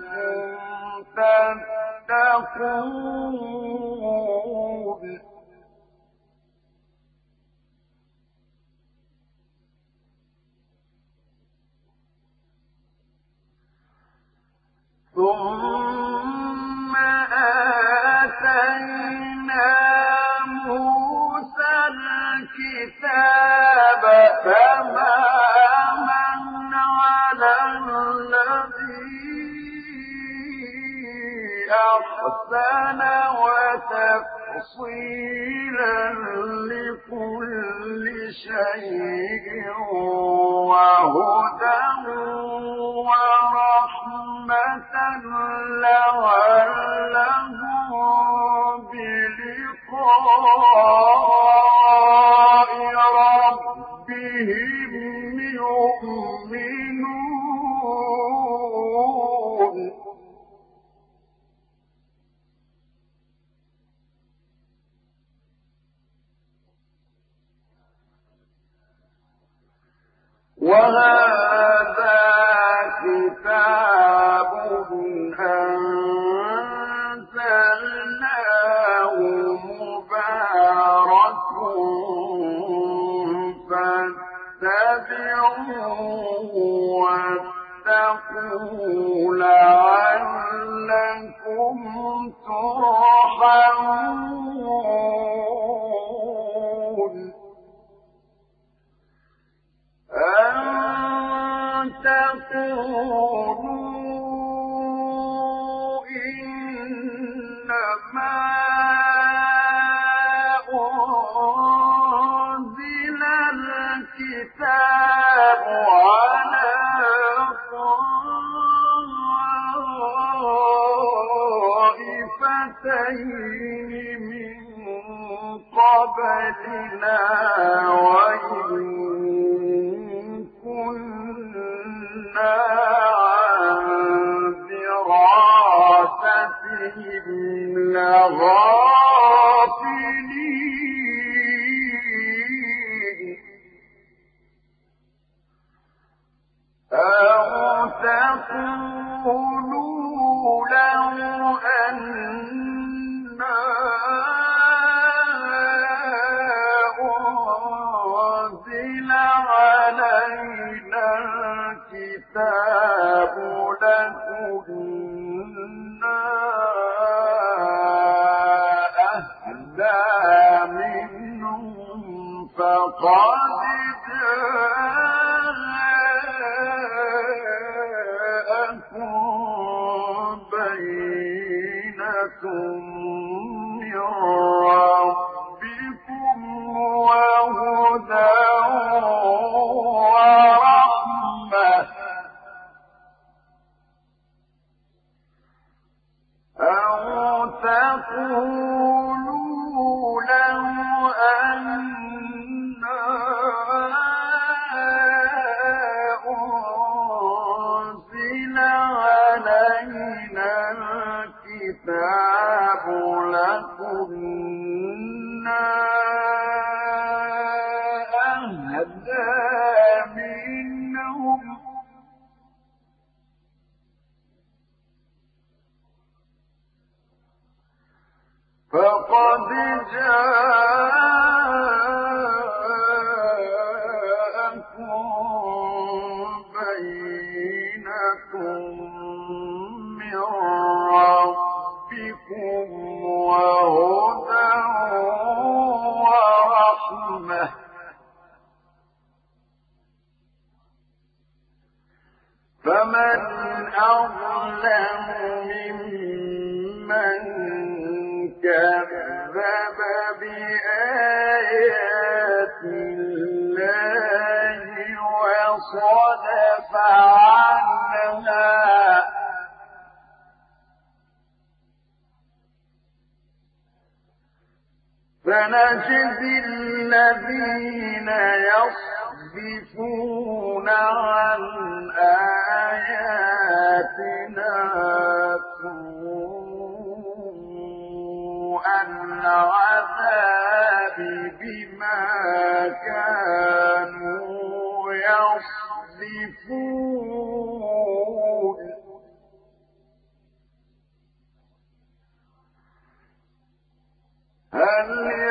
لعلكم تتقون ثم آتينا موسى الكتاب تماما على الذي أحسن وتفصيلا لكل شيء وهدى ورحمة لعلهم بلقاء ربهم يؤمنون وهذا كتاب أنزلناه مبارك فاتبعوه واتقوا لعلكم ترحمون أن تقولوا إنما أنزل الكتاب على طائفتين من قبلنا وإن كنا عن دراستهم لغافلين أو تقولوا لو أنا أنزل علينا الكتاب لكنا أهدى منهم فقد جاءكم بينة من ربكم وهدى ورحمة أو تقولوا لو أنا أنزل علينا الكتاب لكنا أهدى منهم فقد جاءكم بينة من ربكم وهدى ورحمة فمن أظلم ممن كذب بآيات الله وصدف عنها فنجزي الذين يصدفون عن آياتنا سوء العذاب بما كانوا يصدفون هل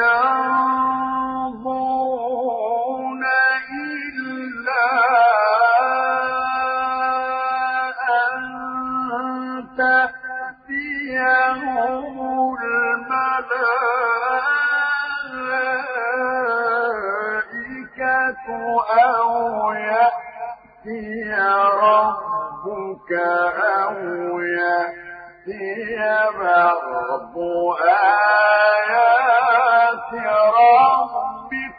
ينظرون إلا أن تأتيهم الملائكة أو يأتي ربك أو يأتي بعض آيات ربك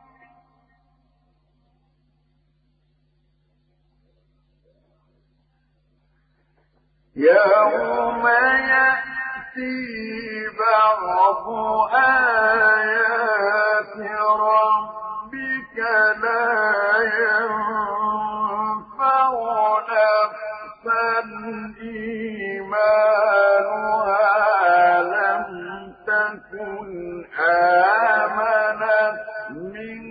يوم يأتي بعض آيات ربك لا ينفع نفسا إيمانها لم تكن آمنت من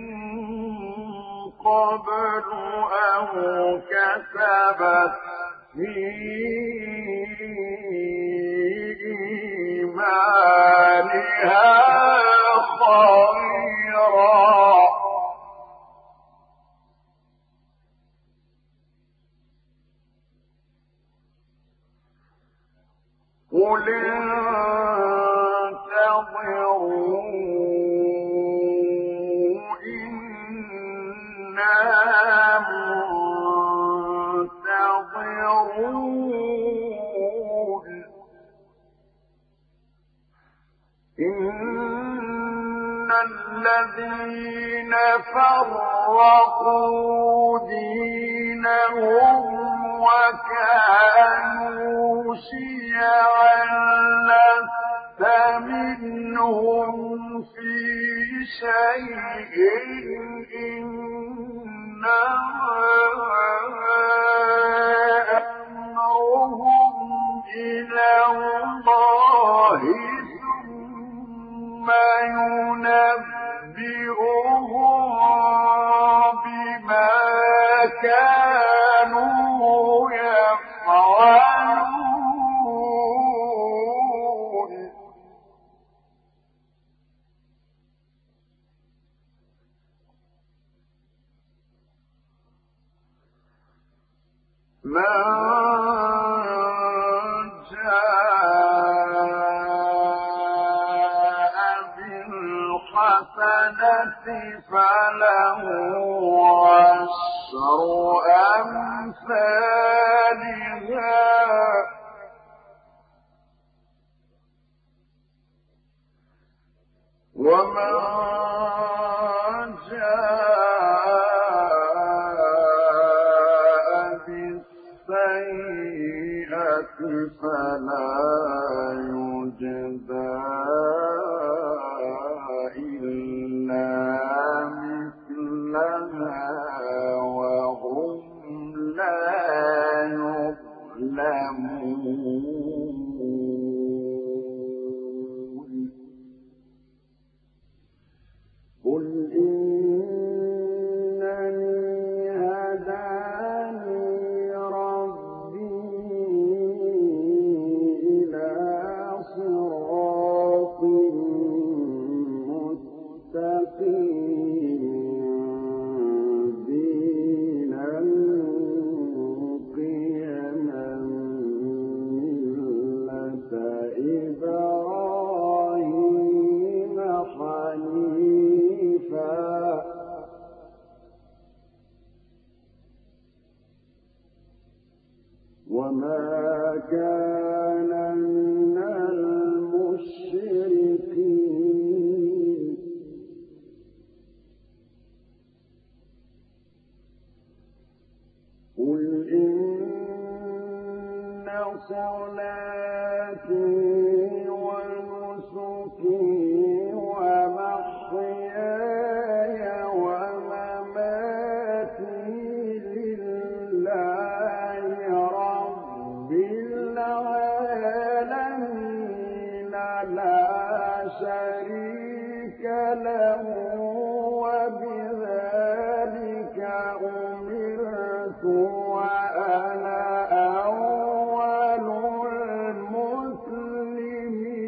قبل أو كسبت في إيمانها خيرا قل انتظروا إنا منتظرون إن الذين فرقوا دينهم وكانوا شيعا لست منهم في شيء إنما أمرهم إلى الله ثم ينبئهم بما كانوا يفعلون من جاء بالحسنة فله عشر أمثالها ومن جاء بالسيئة فلا يجزى إلا مثلها وهم لا يظلمون قل إنني هداني ربي إلى صراط مستقيم دينا قيما ملة إبراهيم حنيفا وما كان من المشركين قل إن صلاتي ونسكي ومحياي ومماتي لله رب العالمين لا شريك له وبذلك أمرت وأنا أول المسلمين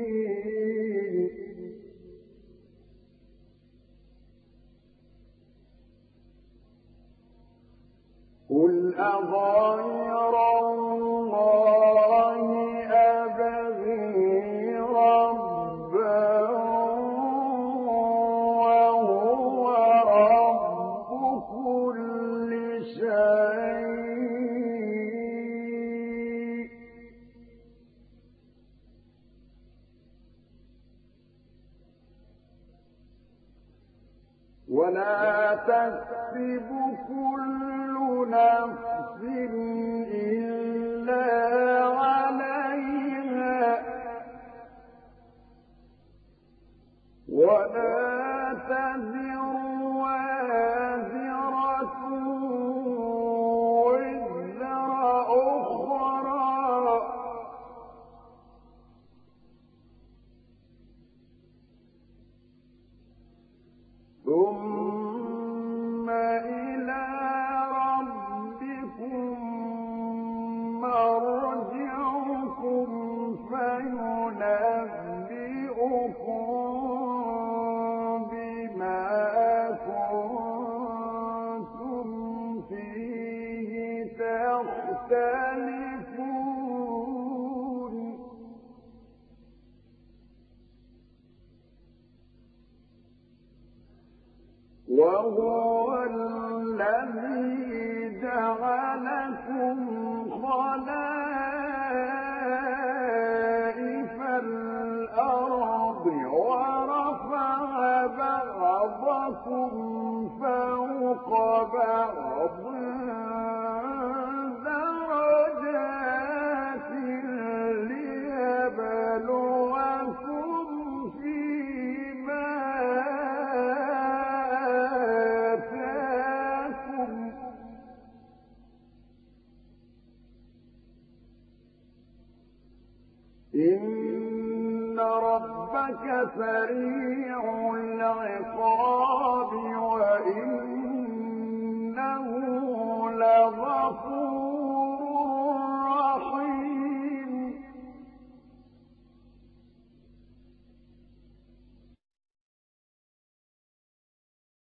ولا تكسب كل نفس إلا عليها ولا تزر وازرة وزر أخرى ثم إلى ربكم مرجعكم فينبئكم بما كنتم فيه تختلفون وهو الذي جعلكم خلائف الأرض ورفع بعضكم فوق بعض درجات ليبلوكم فيما آتاكم إن ربك سريع العقاب وإنه